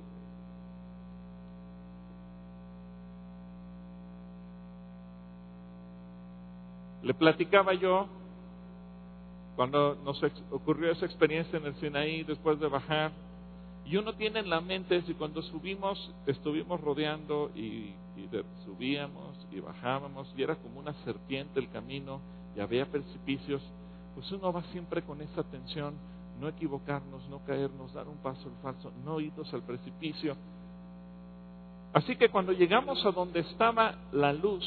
Le platicaba yo, cuando nos ocurrió esa experiencia en el Sinaí, después de bajar, y uno tiene en la mente, si cuando subimos, estuvimos rodeando y subíamos y bajábamos, y era como una serpiente el camino, y había precipicios, pues uno va siempre con esa tensión, no equivocarnos, no caernos, dar un paso al falso, no irnos al precipicio. Así que cuando llegamos a donde estaba la luz,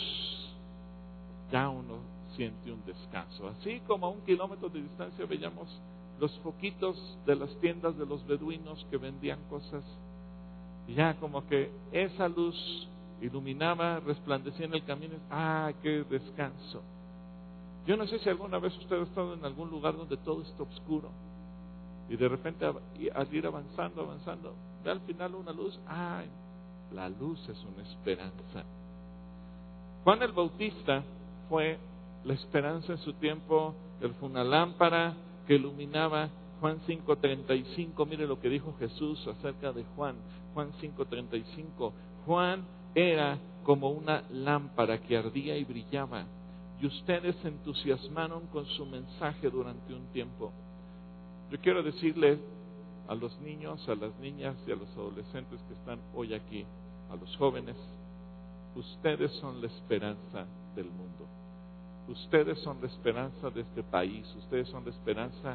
ya uno siente un descanso. Así como a 1 kilómetro de distancia veíamos los foquitos de las tiendas de los beduinos que vendían cosas, y ya como que esa luz iluminaba, resplandecía en el camino. ¡Ah, qué descanso! Yo no sé si alguna vez usted ha estado en algún lugar donde todo está oscuro, y de repente al ir avanzando, ve al final una luz. ¡Ay! La luz es una esperanza. Juan el Bautista fue la esperanza en su tiempo. Él fue una lámpara que iluminaba. Juan 5:35, mire lo que dijo Jesús acerca de Juan. Juan 5:35, Juan era como una lámpara que ardía y brillaba, y ustedes se entusiasmaron con su mensaje durante un tiempo. Yo quiero decirle a los niños, a las niñas y a los adolescentes que están hoy aquí, a los jóvenes, ustedes son la esperanza del mundo. Ustedes son la esperanza de este país. Ustedes son la esperanza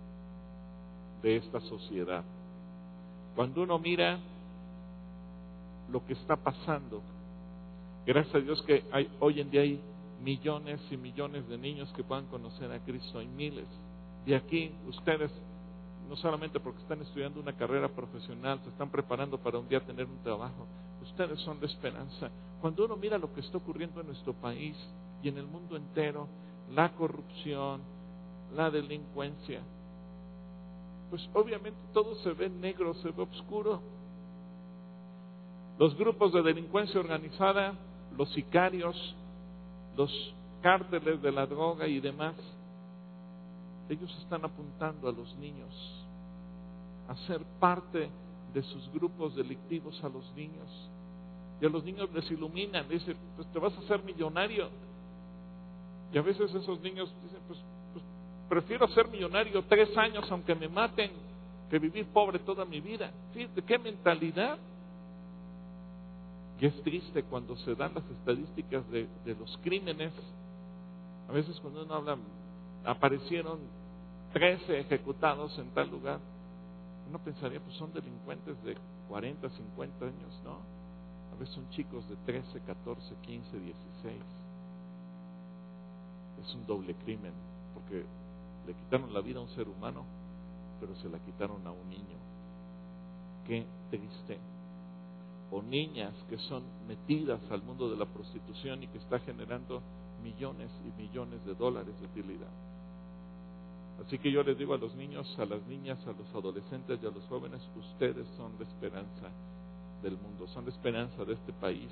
de esta sociedad. Cuando uno mira lo que está pasando, gracias a Dios que hoy en día hay millones y millones de niños que puedan conocer a Cristo. Hay miles. Y aquí ustedes, no solamente porque están estudiando una carrera profesional, se están preparando para un día tener un trabajo, ustedes son la esperanza. Cuando uno mira lo que está ocurriendo en nuestro país y en el mundo entero, la corrupción, la delincuencia, pues obviamente todo se ve negro, se ve oscuro. Los grupos de delincuencia organizada, los sicarios, los cárteles de la droga y demás, ellos están apuntando a los niños, a ser parte de sus grupos delictivos a los niños. Y a los niños les iluminan, dicen, pues te vas a hacer millonario. Y a veces esos niños dicen, pues prefiero ser millonario 3 años aunque me maten, que vivir pobre toda mi vida. Fíjate qué mentalidad. Y es triste cuando se dan las estadísticas de los crímenes. A veces cuando uno habla, aparecieron 13 ejecutados en tal lugar, uno pensaría, pues son delincuentes de 40, 50 años, ¿no? A veces son chicos de 13, 14, 15, 16. Es un doble crimen, porque le quitaron la vida a un ser humano, pero se la quitaron a un niño. Qué triste. O niñas que son metidas al mundo de la prostitución y que está generando millones y millones de dólares de utilidad. Así que yo les digo a los niños, a las niñas, a los adolescentes y a los jóvenes, ustedes son la esperanza del mundo, son la esperanza de este país.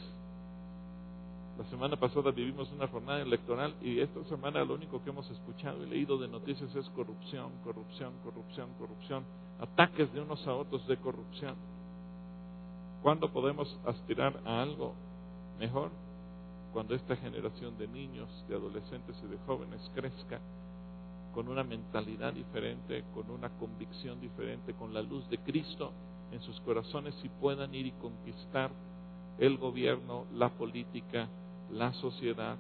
La semana pasada vivimos una jornada electoral y esta semana lo único que hemos escuchado y leído de noticias es corrupción, corrupción, corrupción, corrupción, ataques de unos a otros de corrupción. ¿Cuándo podemos aspirar a algo mejor? Cuando esta generación de niños, de adolescentes y de jóvenes crezca con una mentalidad diferente, con una convicción diferente, con la luz de Cristo en sus corazones y puedan ir y conquistar el gobierno, la política, la sociedad.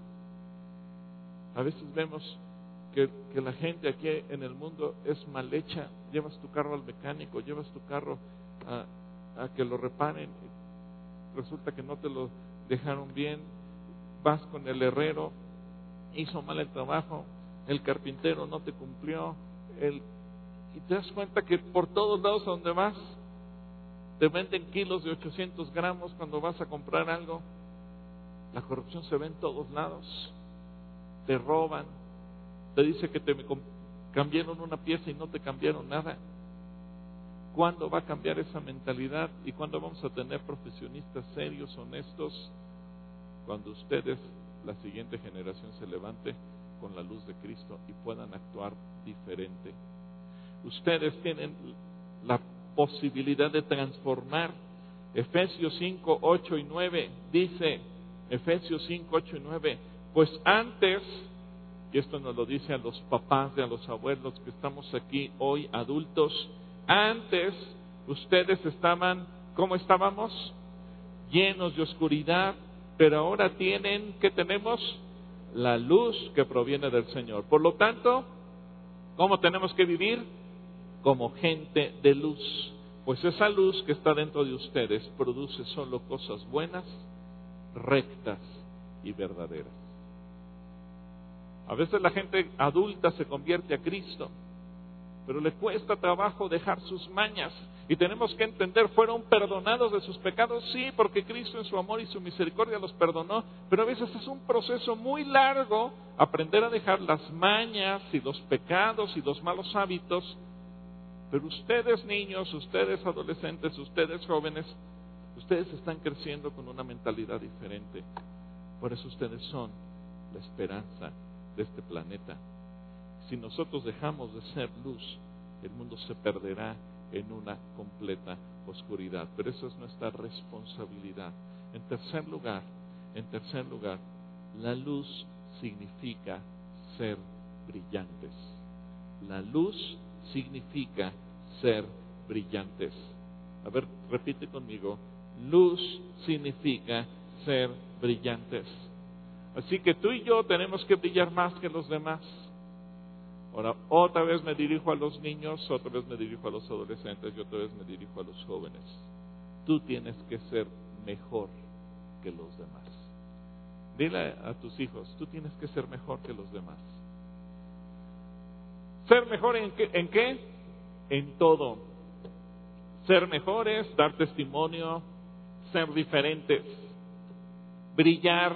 A veces vemos que la gente aquí en el mundo es mal hecha. Llevas tu carro al mecánico, llevas tu carro a que lo reparen, resulta que no te lo dejaron bien, vas con el herrero, hizo mal el trabajo, el carpintero no te cumplió, y te das cuenta que por todos lados a donde vas te venden kilos de 800 gramos cuando vas a comprar algo. La corrupción se ve en todos lados. Te roban, te dice que te cambiaron una pieza y no te cambiaron nada. ¿Cuándo va a cambiar esa mentalidad? ¿Y cuándo vamos a tener profesionistas serios, honestos? Cuando ustedes, la siguiente generación, se levante con la luz de Cristo y puedan actuar diferente. Ustedes tienen la posibilidad de transformar. Efesios 5, 8 y 9 dice, Efesios 5, 8 y 9, pues antes, y esto nos lo dice a los papás y a los abuelos que estamos aquí hoy adultos, antes ustedes estaban, ¿cómo estábamos? Llenos de oscuridad, pero ahora tienen, ¿qué tenemos? La luz que proviene del Señor. Por lo tanto, ¿cómo tenemos que vivir? Como gente de luz. Pues esa luz que está dentro de ustedes produce solo cosas buenas, rectas y verdaderas. A veces la gente adulta se convierte a Cristo, pero le cuesta trabajo dejar sus mañas. Y tenemos que entender, fueron perdonados de sus pecados, sí, porque Cristo en su amor y su misericordia los perdonó, pero a veces es un proceso muy largo aprender a dejar las mañas y los pecados y los malos hábitos. Pero ustedes niños, ustedes adolescentes, ustedes jóvenes, ustedes están creciendo con una mentalidad diferente. Por eso ustedes son la esperanza de este planeta. Si nosotros dejamos de ser luz, el mundo se perderá en una completa oscuridad. Pero eso es nuestra responsabilidad. En tercer lugar, la luz significa ser brillantes. La luz significa ser brillantes. A ver, repite conmigo. Luz significa ser brillantes. Así que tú y yo tenemos que brillar más que los demás. Ahora, otra vez me dirijo a los niños, otra vez me dirijo a los adolescentes y otra vez me dirijo a los jóvenes. Tú tienes que ser mejor que los demás. Dile a tus hijos, tú tienes que ser mejor que los demás. ¿Ser mejor en qué? En todo. Ser mejores, dar testimonio, ser diferentes, brillar.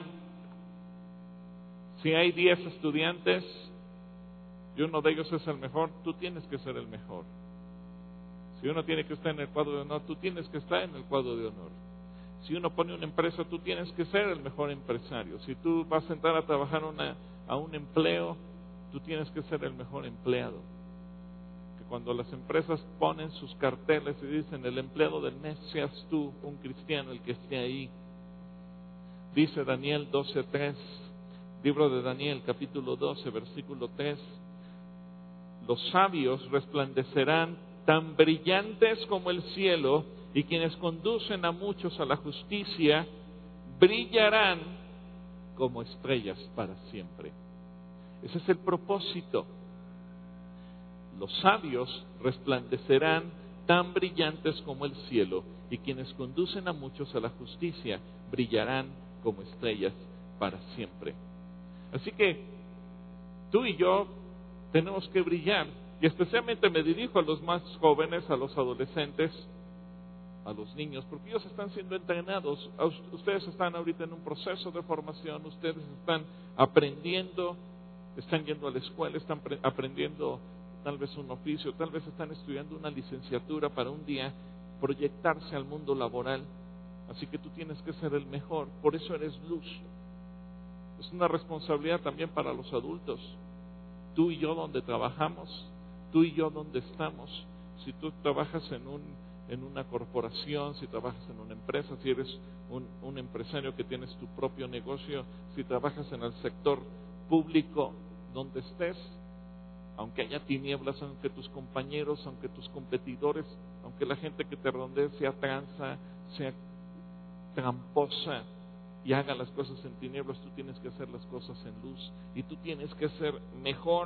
Si hay 10 estudiantes y uno de ellos es el mejor, tú tienes que ser el mejor. Si uno tiene que estar en el cuadro de honor, tú tienes que estar en el cuadro de honor. Si uno pone una empresa, tú tienes que ser el mejor empresario. Si tú vas a entrar a trabajar a un empleo, tú tienes que ser el mejor empleado. Que cuando las empresas ponen sus carteles y dicen el empleado del mes, seas tú, un cristiano, el que esté ahí. Dice Daniel 12:3, libro de Daniel, capítulo 12, versículo 3. Los sabios resplandecerán tan brillantes como el cielo, y quienes conducen a muchos a la justicia brillarán como estrellas para siempre. Ese es el propósito. Los sabios resplandecerán tan brillantes como el cielo, y quienes conducen a muchos a la justicia brillarán como estrellas para siempre. Así que tú y yo tenemos que brillar, y especialmente me dirijo a los más jóvenes, a los adolescentes, a los niños, porque ellos están siendo entrenados. Ustedes están ahorita en un proceso de formación, ustedes están aprendiendo, están yendo a la escuela, están aprendiendo tal vez un oficio, tal vez están estudiando una licenciatura para un día proyectarse al mundo laboral. Así que tú tienes que ser el mejor, por eso eres luz. Es una responsabilidad también para los adultos. Tú y yo donde trabajamos, tú y yo donde estamos. Si tú trabajas en una corporación, si trabajas en una empresa, si eres un empresario que tienes tu propio negocio, si trabajas en el sector público, donde estés, aunque haya tinieblas, aunque tus compañeros, aunque tus competidores, aunque la gente que te rodee sea tranza, sea tramposa y haga las cosas en tinieblas, tú tienes que hacer las cosas en luz, y tú tienes que ser mejor,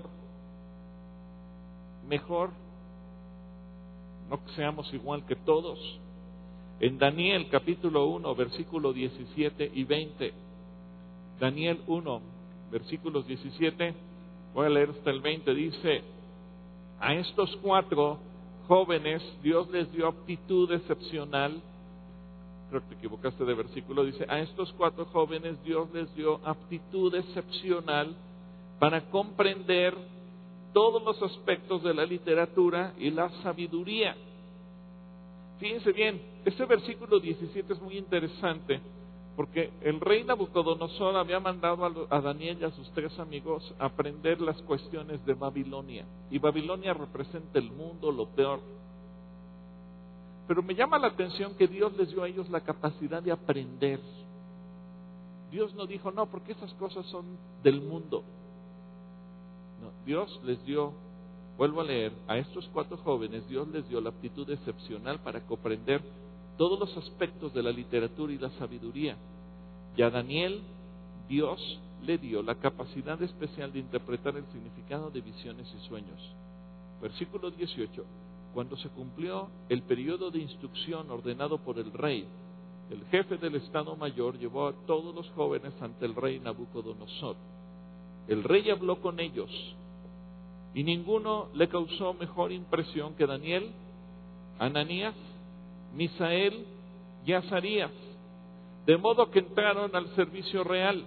no que seamos igual que todos. En Daniel capítulo 1, versículo 17 y 20, Daniel 1, versículos 17, voy a leer hasta el 20, dice: a estos 4 jóvenes Dios les dio aptitud excepcional. Creo que te equivocaste de versículo. Dice: a estos 4 jóvenes Dios les dio aptitud excepcional para comprender todos los aspectos de la literatura y la sabiduría. Fíjense bien, este versículo 17 es muy interesante, porque el rey Nabucodonosor había mandado a Daniel y a sus 3 amigos a aprender las cuestiones de Babilonia. Y Babilonia representa el mundo, lo peor. Pero me llama la atención que Dios les dio a ellos la capacidad de aprender. Dios no dijo, no, porque esas cosas son del mundo. No, Dios les dio, vuelvo a leer, a estos 4 jóvenes Dios les dio la aptitud excepcional para comprender todos los aspectos de la literatura y la sabiduría. Y a Daniel, Dios le dio la capacidad especial de interpretar el significado de visiones y sueños. Versículo 18. Cuando se cumplió el periodo de instrucción ordenado por el rey, el jefe del Estado Mayor llevó a todos los jóvenes ante el rey Nabucodonosor. El rey habló con ellos, y ninguno le causó mejor impresión que Daniel, Ananías, Misael y Azarías, de modo que entraron al servicio real.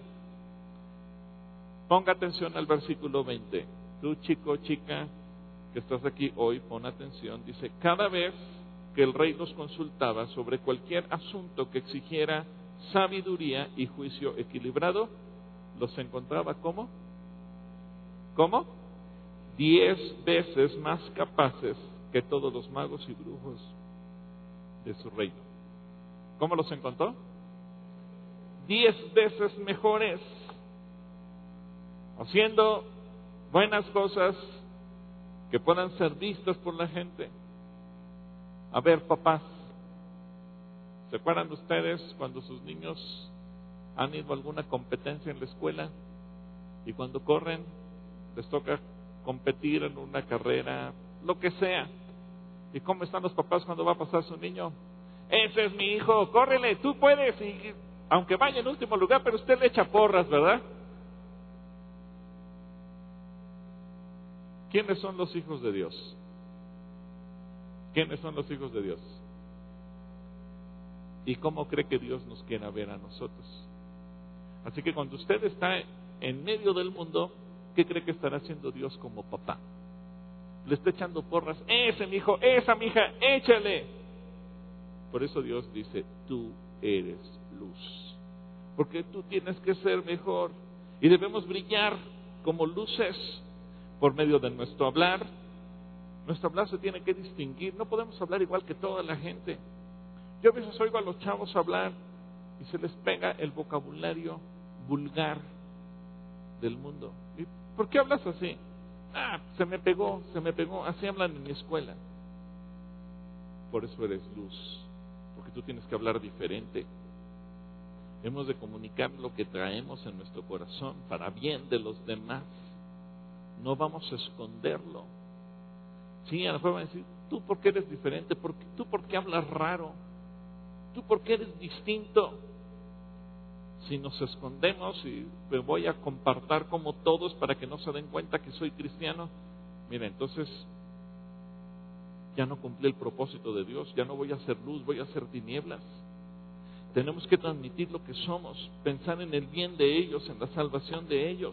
Ponga atención al versículo 20. Tú, chico, chica, que estás aquí hoy, pon atención. Dice: cada vez que el rey los consultaba sobre cualquier asunto que exigiera sabiduría y juicio equilibrado, los encontraba ¿cómo? 10 veces más capaces que todos los magos y brujos de su reino. ¿Cómo los encontró? 10 veces mejores, haciendo buenas cosas que puedan ser vistas por la gente. A ver, papás, ¿se acuerdan ustedes cuando sus niños han ido a alguna competencia en la escuela y cuando corren les toca competir en una carrera, lo que sea? ¿Y cómo están los papás cuando va a pasar su niño? Ese es mi hijo, córrele, tú puedes, y aunque vaya en último lugar, pero usted le echa porras, ¿verdad? ¿Quiénes son los hijos de Dios? ¿Quiénes son los hijos de Dios? ¿Y cómo cree que Dios nos quiera ver a nosotros? Así que cuando usted está en medio del mundo, ¿qué cree que estará haciendo Dios como papá? Le está echando porras. Ese mi hijo, esa mi hija, échale. Por eso Dios dice: tú eres luz. Porque tú tienes que ser mejor. Y debemos brillar como luces por medio de nuestro hablar. Nuestro hablar se tiene que distinguir. No podemos hablar igual que toda la gente. Yo a veces oigo a los chavos hablar y se les pega el vocabulario vulgar del mundo. ¿Y por qué hablas así? Se me pegó, así hablan en mi escuela. por eso eres luz, porque tú tienes que hablar diferente. Hemos de comunicar lo que traemos en nuestro corazón para bien de los demás. No vamos a esconderlo. Sí, a lo mejor van a decir, ¿tú por qué eres diferente? ¿Tú por qué hablas raro? ¿Tú por qué eres distinto? Si nos escondemos y me voy a comportar como todos para que no se den cuenta que soy cristiano, mira, entonces ya no cumplí el propósito de Dios, ya no voy a hacer luz, voy a hacer tinieblas. Tenemos que transmitir lo que somos, pensar en el bien de ellos, en la salvación de ellos.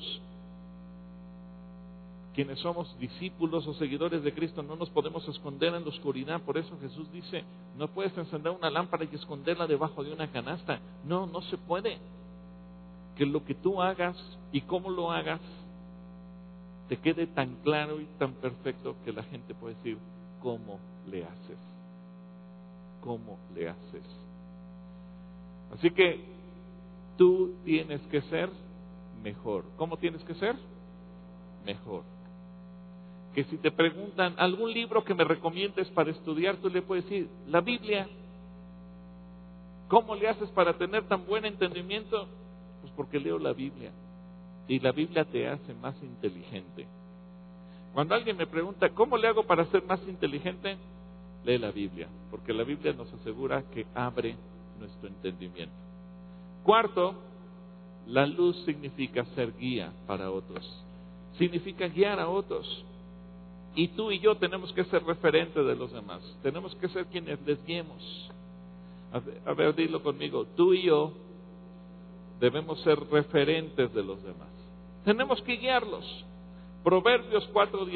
Quienes somos discípulos o seguidores de Cristo no nos podemos esconder en la oscuridad. Por eso Jesús dice, no puedes encender una lámpara y esconderla debajo de una canasta. No se puede. Que lo que tú hagas y cómo lo hagas te quede tan claro y tan perfecto que la gente puede decir, ¿cómo le haces? ¿Cómo le haces? Así que tú tienes que ser mejor. ¿Cómo tienes que ser? Mejor. Que si te preguntan algún libro que me recomiendes para estudiar, tú le puedes decir, la Biblia. ¿Cómo le haces para tener tan buen entendimiento? Pues porque leo la Biblia. Y la Biblia te hace más inteligente. Cuando alguien me pregunta, ¿cómo le hago para ser más inteligente? Lee la Biblia, porque la Biblia nos asegura que abre nuestro entendimiento. Cuarto, la luz significa ser guía para otros. Significa guiar a otros. Y tú y yo tenemos que ser referentes de los demás. Tenemos que ser quienes les guiemos. A ver, dilo conmigo. Tú y yo debemos ser referentes de los demás. Tenemos que guiarlos. Proverbios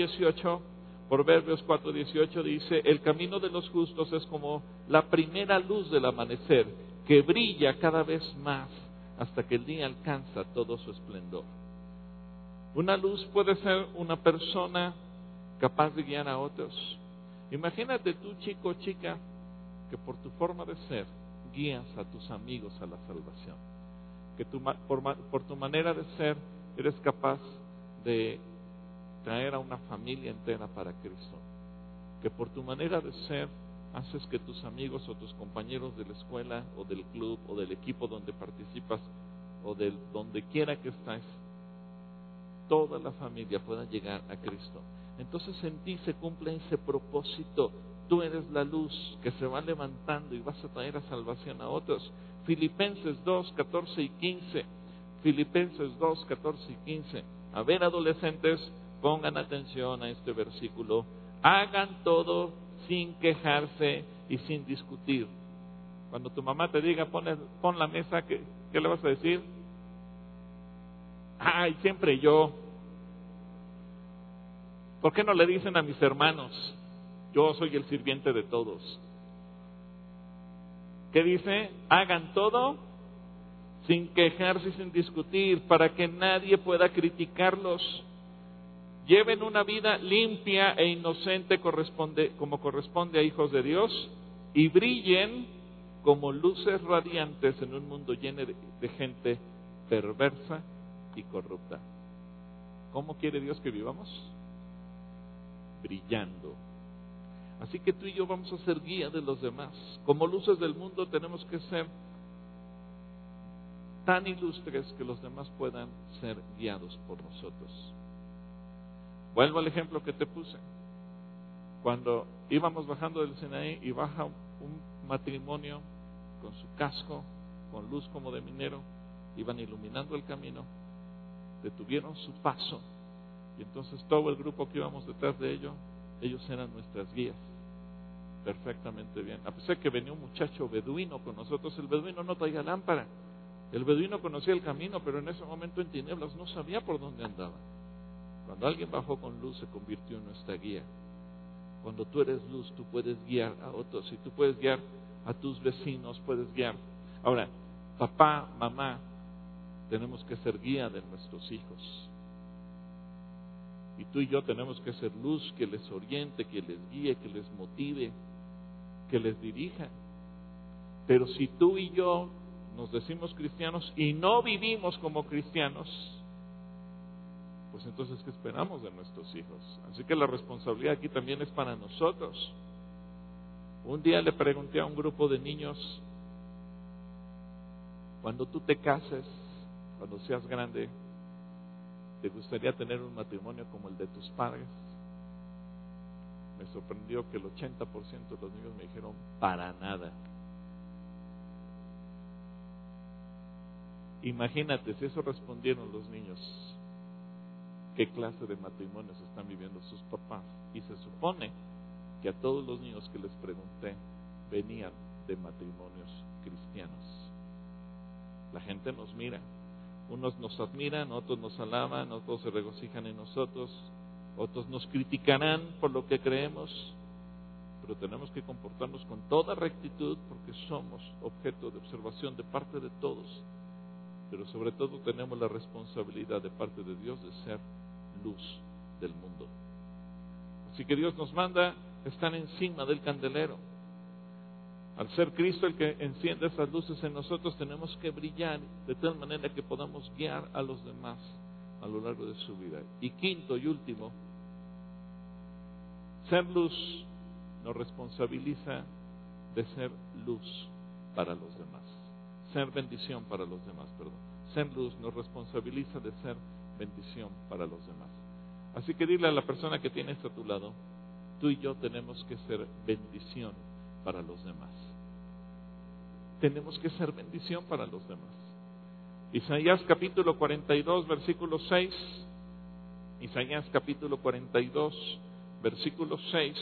4:18 dice, el camino de los justos es como la primera luz del amanecer, que brilla cada vez más hasta que el día alcanza todo su esplendor. Una luz puede ser una persona capaz de guiar a otros. Imagínate tú, chico o chica, que por tu forma de ser guías a tus amigos a la salvación. Que por tu manera de ser eres capaz de traer a una familia entera para Cristo. Que por tu manera de ser haces que tus amigos o tus compañeros de la escuela o del club o del equipo donde participas o de donde quiera que estés, toda la familia pueda llegar a Cristo. Entonces en ti se cumple ese propósito. Tú eres la luz que se va levantando y vas a traer a salvación a otros. Filipenses 2:14 y 15. Filipenses 2:14 y 15. A ver, adolescentes, pongan atención a este versículo. Hagan todo sin quejarse y sin discutir. Cuando tu mamá te diga, pon la mesa, ¿qué le vas a decir? Ay, siempre yo. ¿Por qué no le dicen a mis hermanos? Yo soy el sirviente de todos. ¿Qué dice? Hagan todo sin quejarse y sin discutir, para que nadie pueda criticarlos. Lleven una vida limpia e inocente como corresponde a hijos de Dios, y brillen como luces radiantes en un mundo lleno de gente perversa y corrupta. ¿Cómo quiere Dios que vivamos? Brillando. Así que tú y yo vamos a ser guía de los demás. Como luces del mundo tenemos que ser tan ilustres que los demás puedan ser guiados por nosotros. Vuelvo al ejemplo que te puse. Cuando íbamos bajando del Sinaí y baja un matrimonio con su casco, con luz como de minero, iban iluminando el camino, detuvieron su paso, y entonces todo el grupo que íbamos detrás de ellos eran nuestras guías, perfectamente bien. A pesar que venía un muchacho beduino con nosotros, el beduino no traía lámpara, el beduino conocía el camino, pero en ese momento en tinieblas no sabía por dónde andaba. Cuando alguien bajó con luz se convirtió en nuestra guía. Cuando tú eres luz, tú puedes guiar a otros, y tú puedes guiar a tus vecinos, puedes guiar. Ahora, papá, mamá, tenemos que ser guía de nuestros hijos. Y tú y yo tenemos que ser luz que les oriente, que les guíe, que les motive, que les dirija. Pero si tú y yo nos decimos cristianos y no vivimos como cristianos, pues entonces, ¿qué esperamos de nuestros hijos? Así que la responsabilidad aquí también es para nosotros. Un día le pregunté a un grupo de niños, cuando tú te cases, cuando seas grande, ¿te gustaría tener un matrimonio como el de tus padres? Me sorprendió que el 80% de los niños me dijeron, para nada. Imagínate, si eso respondieron los niños, ¿qué clase de matrimonios están viviendo sus papás? Y se supone que a todos los niños que les pregunté venían de matrimonios cristianos. La gente nos mira, unos nos admiran, otros nos alaban, otros se regocijan en nosotros, otros nos criticarán por lo que creemos, pero tenemos que comportarnos con toda rectitud porque somos objeto de observación de parte de todos, pero sobre todo tenemos la responsabilidad de parte de Dios de ser luz del mundo. Así que Dios nos manda estar encima del candelero. Al ser Cristo el que enciende esas luces en nosotros, tenemos que brillar de tal manera que podamos guiar a los demás a lo largo de su vida. Y quinto y último, ser luz nos responsabiliza de ser luz para los demás. Ser bendición para los demás, perdón. Ser luz nos responsabiliza de ser bendición para los demás. Así que dile a la persona que tienes a tu lado, tú y yo tenemos que ser bendición para los demás. Tenemos que ser bendición para los demás. Isaías capítulo 42, versículo 6. Isaías capítulo 42, versículo 6.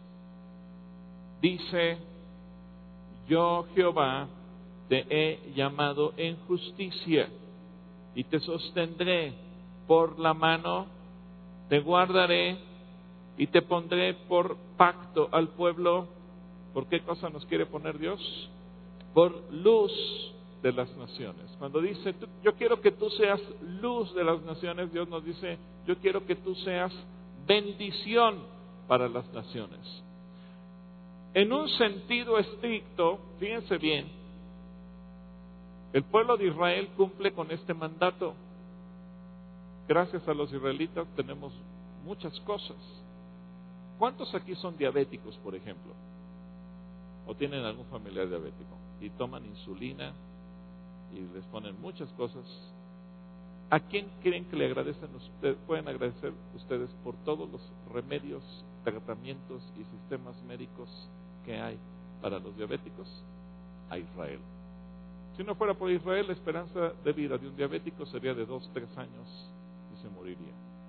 Dice, yo Jehová te he llamado en justicia y te sostendré por la mano, te guardaré y te pondré por pacto al pueblo. ¿Por qué cosa nos quiere poner Dios? Por luz de las naciones. Cuando dice, yo quiero que tú seas luz de las naciones, Dios nos dice, yo quiero que tú seas bendición para las naciones. En un sentido estricto, fíjense bien, el pueblo de Israel cumple con este mandato. Gracias a los israelitas tenemos muchas cosas. ¿Cuántos aquí son diabéticos, por ejemplo? ¿O tienen algún familiar diabético? Y toman insulina y les ponen muchas cosas. ¿A quién creen que le agradecen ustedes? Pueden agradecer ustedes por todos los remedios, tratamientos y sistemas médicos que hay para los diabéticos. A Israel. Si no fuera por Israel, la esperanza de vida de un diabético sería de 2-3 años y se moriría.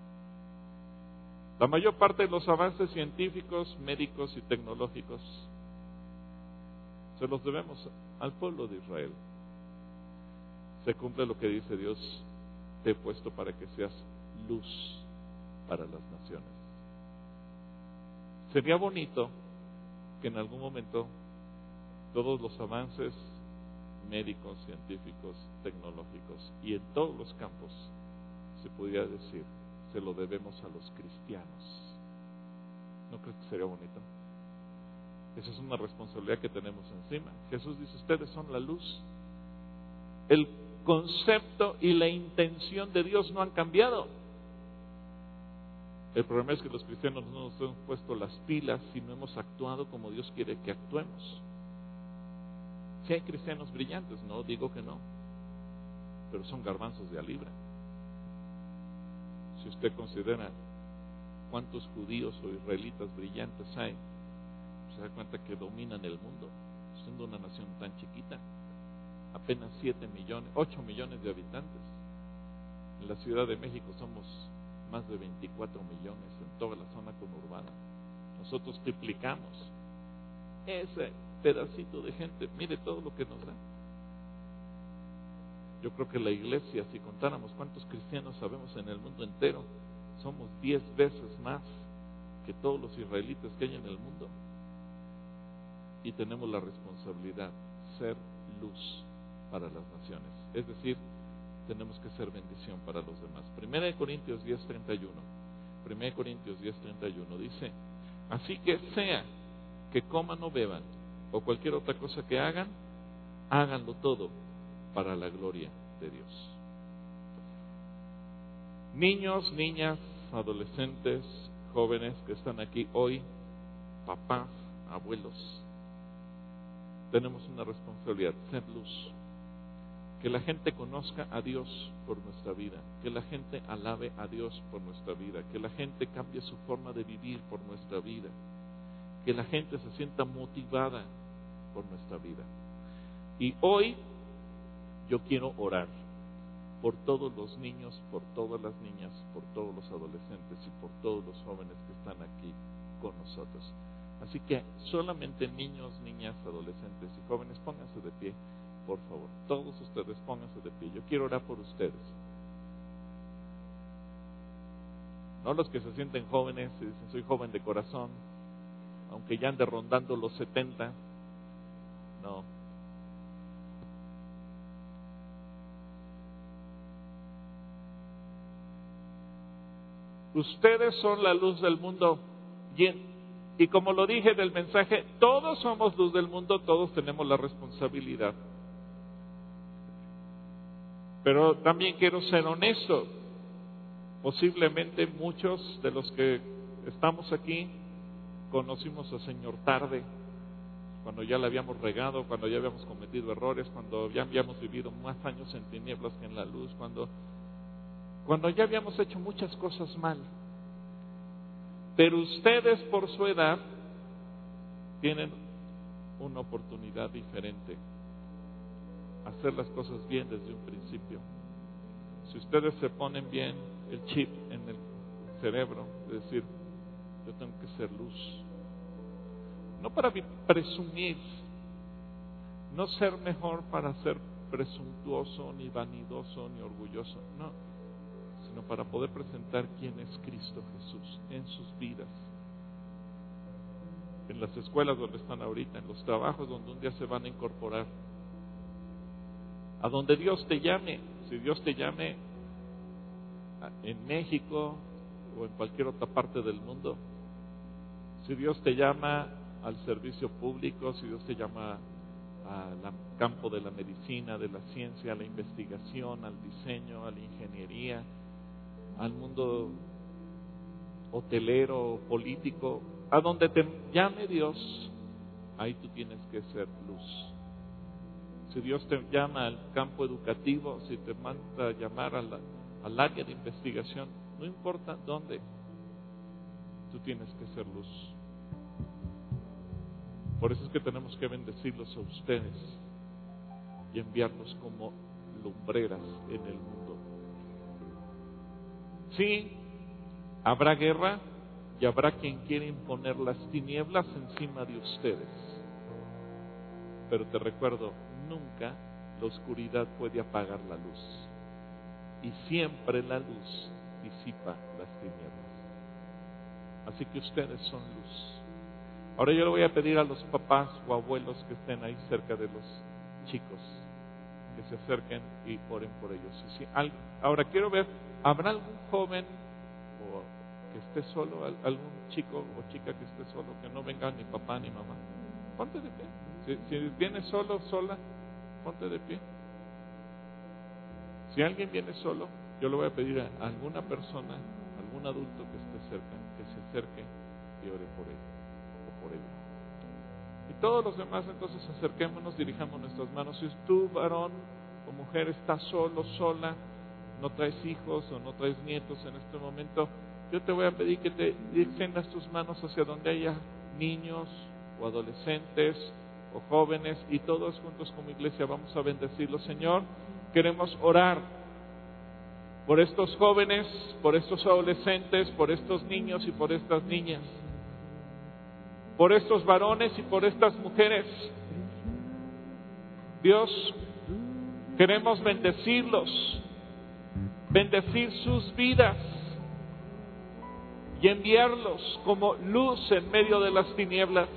La mayor parte de los avances científicos, médicos y tecnológicos se los debemos al pueblo de Israel. Se cumple lo que dice Dios, te he puesto para que seas luz para las naciones. Sería bonito que en algún momento todos los avances médicos, científicos, tecnológicos y en todos los campos se pudiera decir, se lo debemos a los cristianos. ¿No crees que sería bonito? Esa es una responsabilidad que tenemos encima. Jesús dice, ustedes son la luz. El concepto y la intención de Dios no han cambiado. El problema es que los cristianos no nos hemos puesto las pilas y no hemos actuado como Dios quiere que actuemos. Si hay cristianos brillantes, no digo que no, pero son garbanzos de a libra. Si usted considera cuántos judíos o israelitas brillantes hay, se da cuenta que dominan el mundo, siendo una nación tan chiquita, apenas 8 millones de habitantes. En la Ciudad de México somos más de 24 millones en toda la zona conurbana. Nosotros triplicamos ese pedacito de gente. Mire todo lo que nos da. Yo creo que la iglesia, si contáramos cuántos cristianos sabemos en el mundo entero, somos 10 veces más que todos los israelitas que hay en el mundo. Y tenemos la responsabilidad de ser luz para las naciones. Es decir, tenemos que ser bendición para los demás. 1 Corintios 10:31. 1 Corintios 10:31 dice, así que sea que coman o beban o cualquier otra cosa que hagan, háganlo todo para la gloria de Dios. Niños, niñas, adolescentes, jóvenes que están aquí hoy, papás, abuelos, tenemos una responsabilidad, ser luz. Que la gente conozca a Dios por nuestra vida, que la gente alabe a Dios por nuestra vida, que la gente cambie su forma de vivir por nuestra vida, que la gente se sienta motivada por nuestra vida. Y hoy yo quiero orar por todos los niños, por todas las niñas, por todos los adolescentes y por todos los jóvenes que están aquí con nosotros. Así que solamente niños, niñas, adolescentes y jóvenes, pónganse de pie, por favor. Todos ustedes pónganse de pie. Yo quiero orar por ustedes. No los que se sienten jóvenes y dicen soy joven de corazón, aunque ya ande rondando los 70. No. Ustedes son la luz del mundo. Y como lo dije en el mensaje, todos somos luz del mundo, todos tenemos la responsabilidad. Pero también quiero ser honesto. Posiblemente muchos de los que estamos aquí conocimos al Señor tarde, cuando ya le habíamos regado, cuando ya habíamos cometido errores, cuando ya habíamos vivido más años en tinieblas que en la luz, cuando ya habíamos hecho muchas cosas mal. Pero ustedes, por su edad, tienen una oportunidad diferente. Hacer las cosas bien desde un principio. Si ustedes se ponen bien el chip en el cerebro, de decir, yo tengo que ser luz. No para presumir, no ser mejor para ser presuntuoso, ni vanidoso, ni orgulloso, no, sino para poder presentar quién es Cristo Jesús en sus vidas. En las escuelas donde están ahorita, en los trabajos donde un día se van a incorporar. A donde Dios te llame, si Dios te llame en México o en cualquier otra parte del mundo, si Dios te llama al servicio público, si Dios te llama al campo de la medicina, de la ciencia, a la investigación, al diseño, a la ingeniería, al mundo hotelero, político, a donde te llame Dios, ahí tú tienes que ser luz. Si Dios te llama al campo educativo, si te manda a llamar al área de investigación, no importa dónde, tú tienes que ser luz. Por eso es que tenemos que bendecirlos a ustedes y enviarlos como lumbreras en el mundo. Sí, habrá guerra y habrá quien quiera imponer las tinieblas encima de ustedes. Pero te recuerdo, nunca la oscuridad puede apagar la luz. Y siempre la luz disipa las tinieblas. Así que ustedes son luz. Ahora yo le voy a pedir a los papás o abuelos que estén ahí cerca de los chicos que se acerquen y oren por ellos. Sí, ahora quiero ver, ¿habrá algún joven o que esté solo, algún chico o chica que esté solo, que no venga ni papá ni mamá? Ponte de pie. Si viene solo, sola, ponte de pie. Si alguien viene solo, yo le voy a pedir a alguna persona, algún adulto que esté cerca, que se acerque y ore por él o por ella. Y todos los demás, entonces acerquémonos, dirijamos nuestras manos. Si tú, varón o mujer, estás solo, sola, no traes hijos o no traes nietos en este momento, yo te voy a pedir que te extiendas tus manos hacia donde haya niños o adolescentes o jóvenes, y todos juntos como iglesia vamos a bendecirlos. Señor, queremos orar por estos jóvenes, por estos adolescentes, por estos niños y por estas niñas, por estos varones y por estas mujeres. Dios, queremos bendecirlos, bendecir sus vidas y enviarlos como luz en medio de las tinieblas.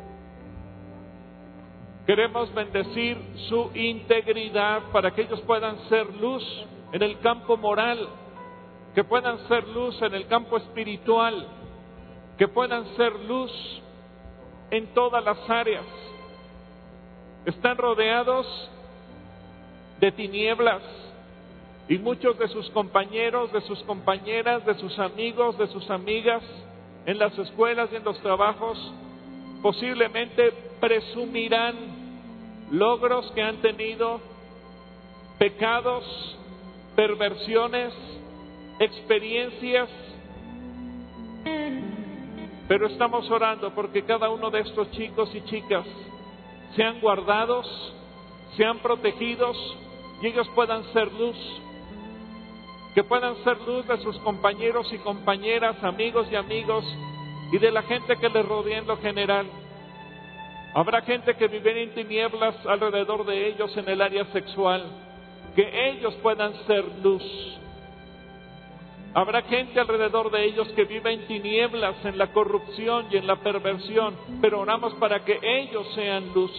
Queremos bendecir su integridad para que ellos puedan ser luz en el campo moral, que puedan ser luz en el campo espiritual, que puedan ser luz en todas las áreas. Están rodeados de tinieblas y muchos de sus compañeros, de sus compañeras, de sus amigos, de sus amigas, en las escuelas y en los trabajos, posiblemente presumirán logros que han tenido, pecados, perversiones, experiencias. Pero estamos orando porque cada uno de estos chicos y chicas sean guardados, sean protegidos y ellos puedan ser luz. Que puedan ser luz de sus compañeros y compañeras, amigos y amigos, y de la gente que les rodea en lo general. Habrá gente que vive en tinieblas alrededor de ellos en el área sexual. Que ellos puedan ser luz. Habrá gente alrededor de ellos que vive en tinieblas, en la corrupción y en la perversión, pero oramos para que ellos sean luz.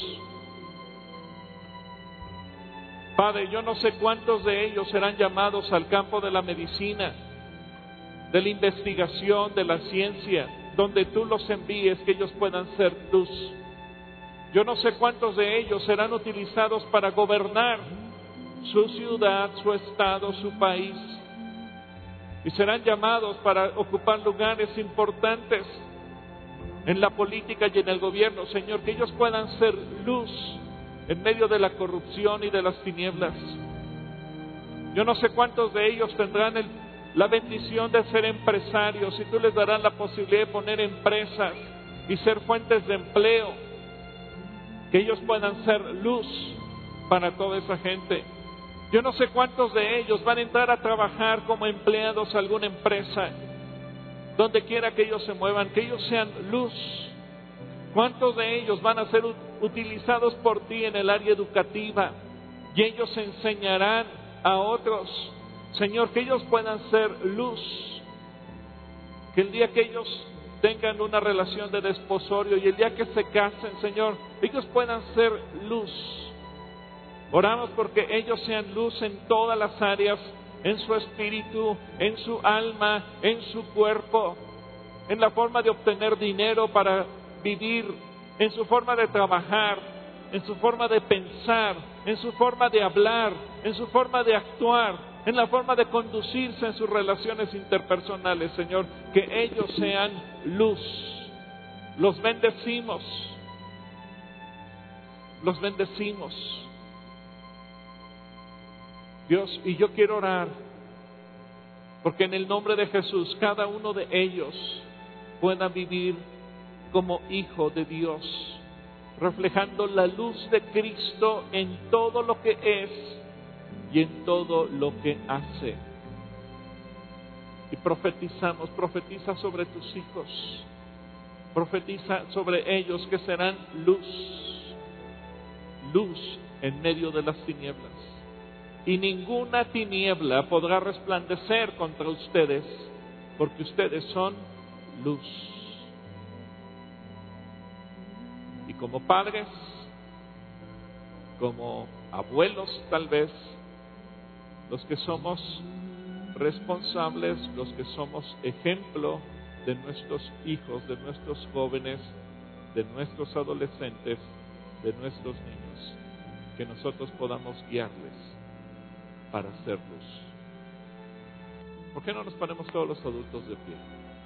Padre, yo no sé cuántos de ellos serán llamados al campo de la medicina, de la investigación, de la ciencia, donde tú los envíes, que ellos puedan ser luz. Yo no sé cuántos de ellos serán utilizados para gobernar su ciudad, su estado, su país. Y serán llamados para ocupar lugares importantes en la política y en el gobierno. Señor, que ellos puedan ser luz en medio de la corrupción y de las tinieblas. Yo no sé cuántos de ellos tendrán la bendición de ser empresarios y tú les darás la posibilidad de poner empresas y ser fuentes de empleo. Que ellos puedan ser luz para toda esa gente. Yo no sé cuántos de ellos van a entrar a trabajar como empleados a alguna empresa, donde quiera que ellos se muevan, que ellos sean luz. ¿Cuántos de ellos van a ser utilizados por ti en el área educativa y ellos enseñarán a otros? Señor, que ellos puedan ser luz. Que el día que ellos tengan una relación de desposorio y el día que se casen, Señor, ellos puedan ser luz. Oramos porque ellos sean luz en todas las áreas, en su espíritu, en su alma, en su cuerpo, en la forma de obtener dinero para vivir, en su forma de trabajar, en su forma de pensar, en su forma de hablar, en su forma de actuar, en la forma de conducirse en sus relaciones interpersonales, Señor, que ellos sean luz. Los bendecimos. Los bendecimos. Dios, y yo quiero orar, porque en el nombre de Jesús, cada uno de ellos pueda vivir como hijo de Dios, reflejando la luz de Cristo en todo lo que es y en todo lo que hace. Y profetizamos, profetiza sobre tus hijos, profetiza sobre ellos que serán luz, luz en medio de las tinieblas. Y ninguna tiniebla podrá resplandecer contra ustedes, porque ustedes son luz. Y como padres, como abuelos tal vez, los que somos responsables, los que somos ejemplo de nuestros hijos, de nuestros jóvenes, de nuestros adolescentes, de nuestros niños, que nosotros podamos guiarles para ser luz. ¿Por qué no nos ponemos todos los adultos de pie?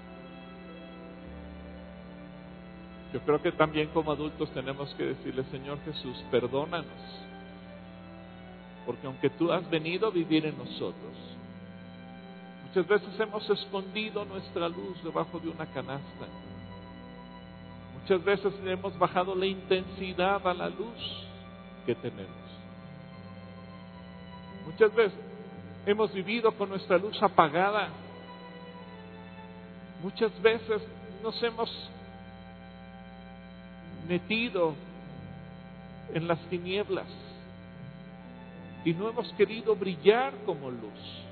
Yo creo que también como adultos tenemos que decirle, Señor Jesús, perdónanos, porque aunque tú has venido a vivir en nosotros, muchas veces hemos escondido nuestra luz debajo de una canasta. Muchas veces hemos bajado la intensidad a la luz que tenemos. Muchas veces hemos vivido con nuestra luz apagada. Muchas veces nos hemos metido en las tinieblas y no hemos querido brillar como luz.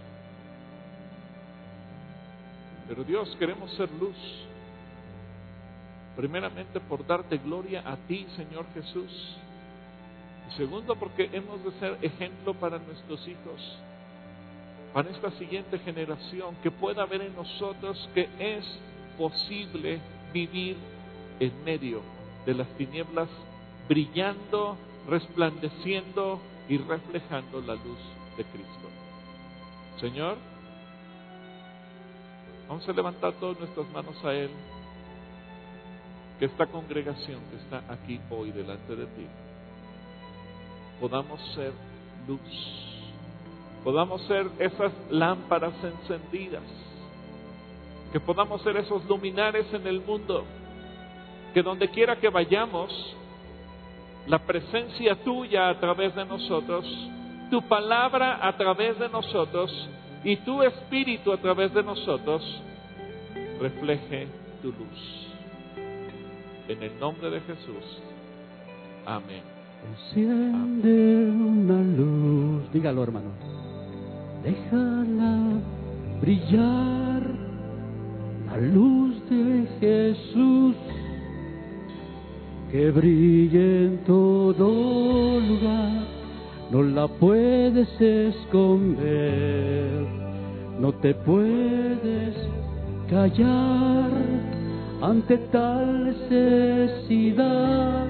Pero Dios, queremos ser luz. Primeramente por darte gloria a ti, Señor Jesús. Y segundo, porque hemos de ser ejemplo para nuestros hijos, para esta siguiente generación, que pueda ver en nosotros que es posible vivir en medio de las tinieblas, brillando, resplandeciendo y reflejando la luz de Cristo. Señor, vamos a levantar todas nuestras manos a Él, que esta congregación que está aquí hoy delante de ti podamos ser luz, podamos ser esas lámparas encendidas, que podamos ser esos luminares en el mundo, que donde quiera que vayamos, la presencia tuya a través de nosotros, tu palabra a través de nosotros y tu espíritu a través de nosotros refleje tu luz. En el nombre de Jesús. Amén. Enciende una luz, dígalo, hermano. Déjala brillar, la luz de Jesús, que brille en todo lugar. No la puedes esconder, no te puedes callar ante tal necesidad.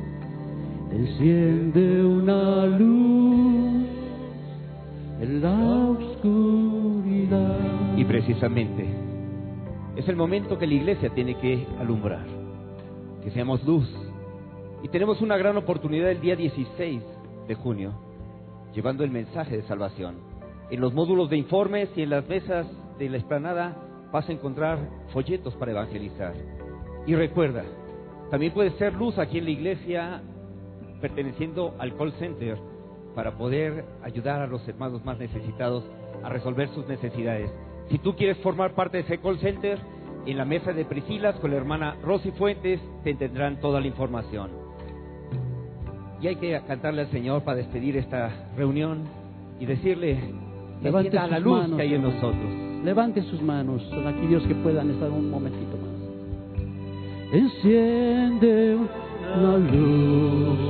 Enciende una luz en la oscuridad. Y precisamente es el momento que la iglesia tiene que alumbrar, que seamos luz. Y tenemos una gran oportunidad el día 16 de junio, llevando el mensaje de salvación. En los módulos de informes y en las mesas de la explanada vas a encontrar folletos para evangelizar. Y recuerda, también puedes ser luz aquí en la iglesia perteneciendo al call center para poder ayudar a los hermanos más necesitados a resolver sus necesidades. Si tú quieres formar parte de ese call center, en la mesa de Priscilas con la hermana Rosy Fuentes te tendrán toda la información. Y hay que cantarle al Señor para despedir esta reunión y decirle: levante a la luz que hay en nosotros. Levante sus manos, son aquellos que puedan estar un momentito más. Enciende una luz,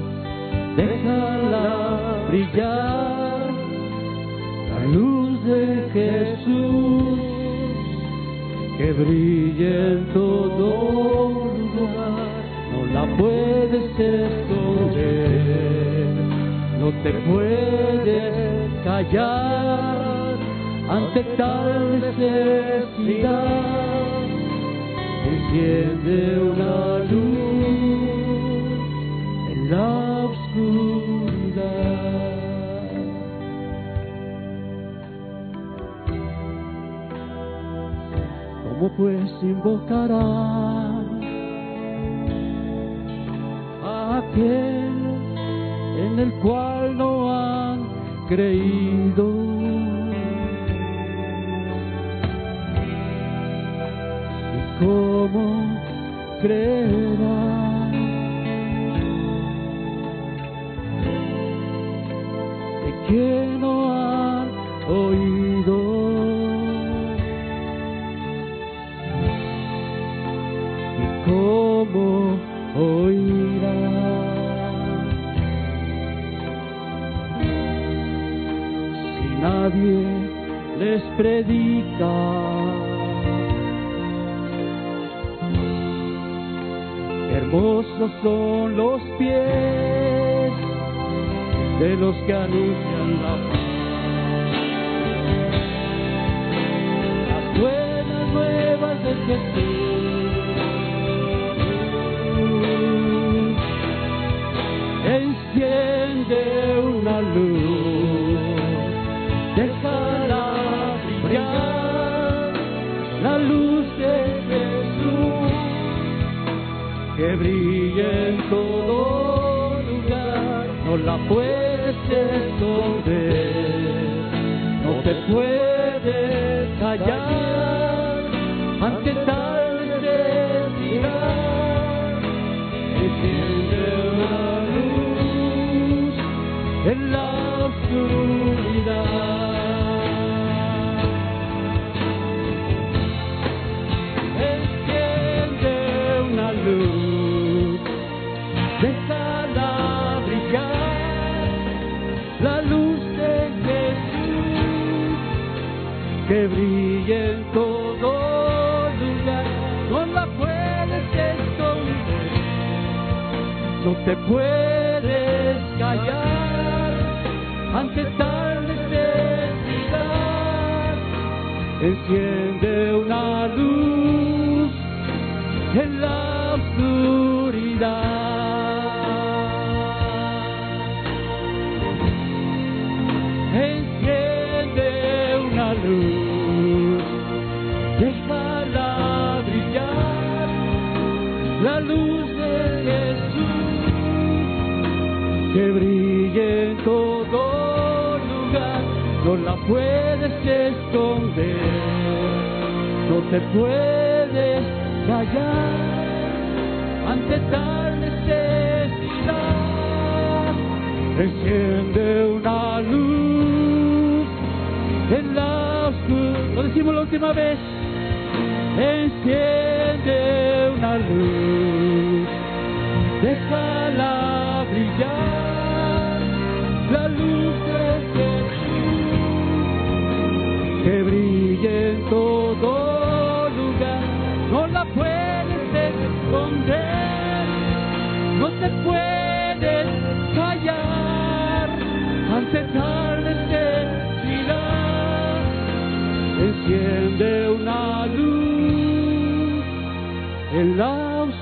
déjala brillar, la luz de Jesús, que brille en todo lugar. No la puedes esconder, no te puedes callar ante tal necesidad. Enciende una luz en la oscuridad. ¿Cómo pues invocarán a aquel en el cual no han creído? ¿Cómo creerán de que no han oído? ¿Y cómo oirán si nadie les predica? Hermosos son los pies de los que anuncian la paz, las buenas nuevas de Jesús. Enciende una luz, déjala brillar, la luz de Jesús, que brille en todo lugar. No la puedes esconder, no te puedes callar ante tal necesidad. Enciende una luz en la oscuridad. Enciende una luz, déjala brillar, la luz de Jesús, que brille en todo lugar. No la puedes esconder, no te puedes callar ante tal necesidad. Enciende una luz en la oscuridad. en todo lugar, no la puedes esconder, no te puedes callar ante tal necesidad. Enciende una luz en la oscuridad. Lo decimos la última vez. Enciende una luz, déjala brillar, la luz de Jesús, que brille en todo lugar, no la puedes esconder, no te puedes callar ante tal necesidad. Enciende una luz en la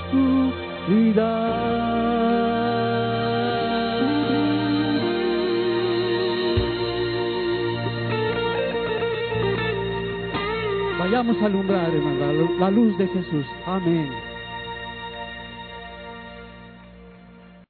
oscuridad. Vayamos a alumbrar, hermano, la luz de Jesús. Amén.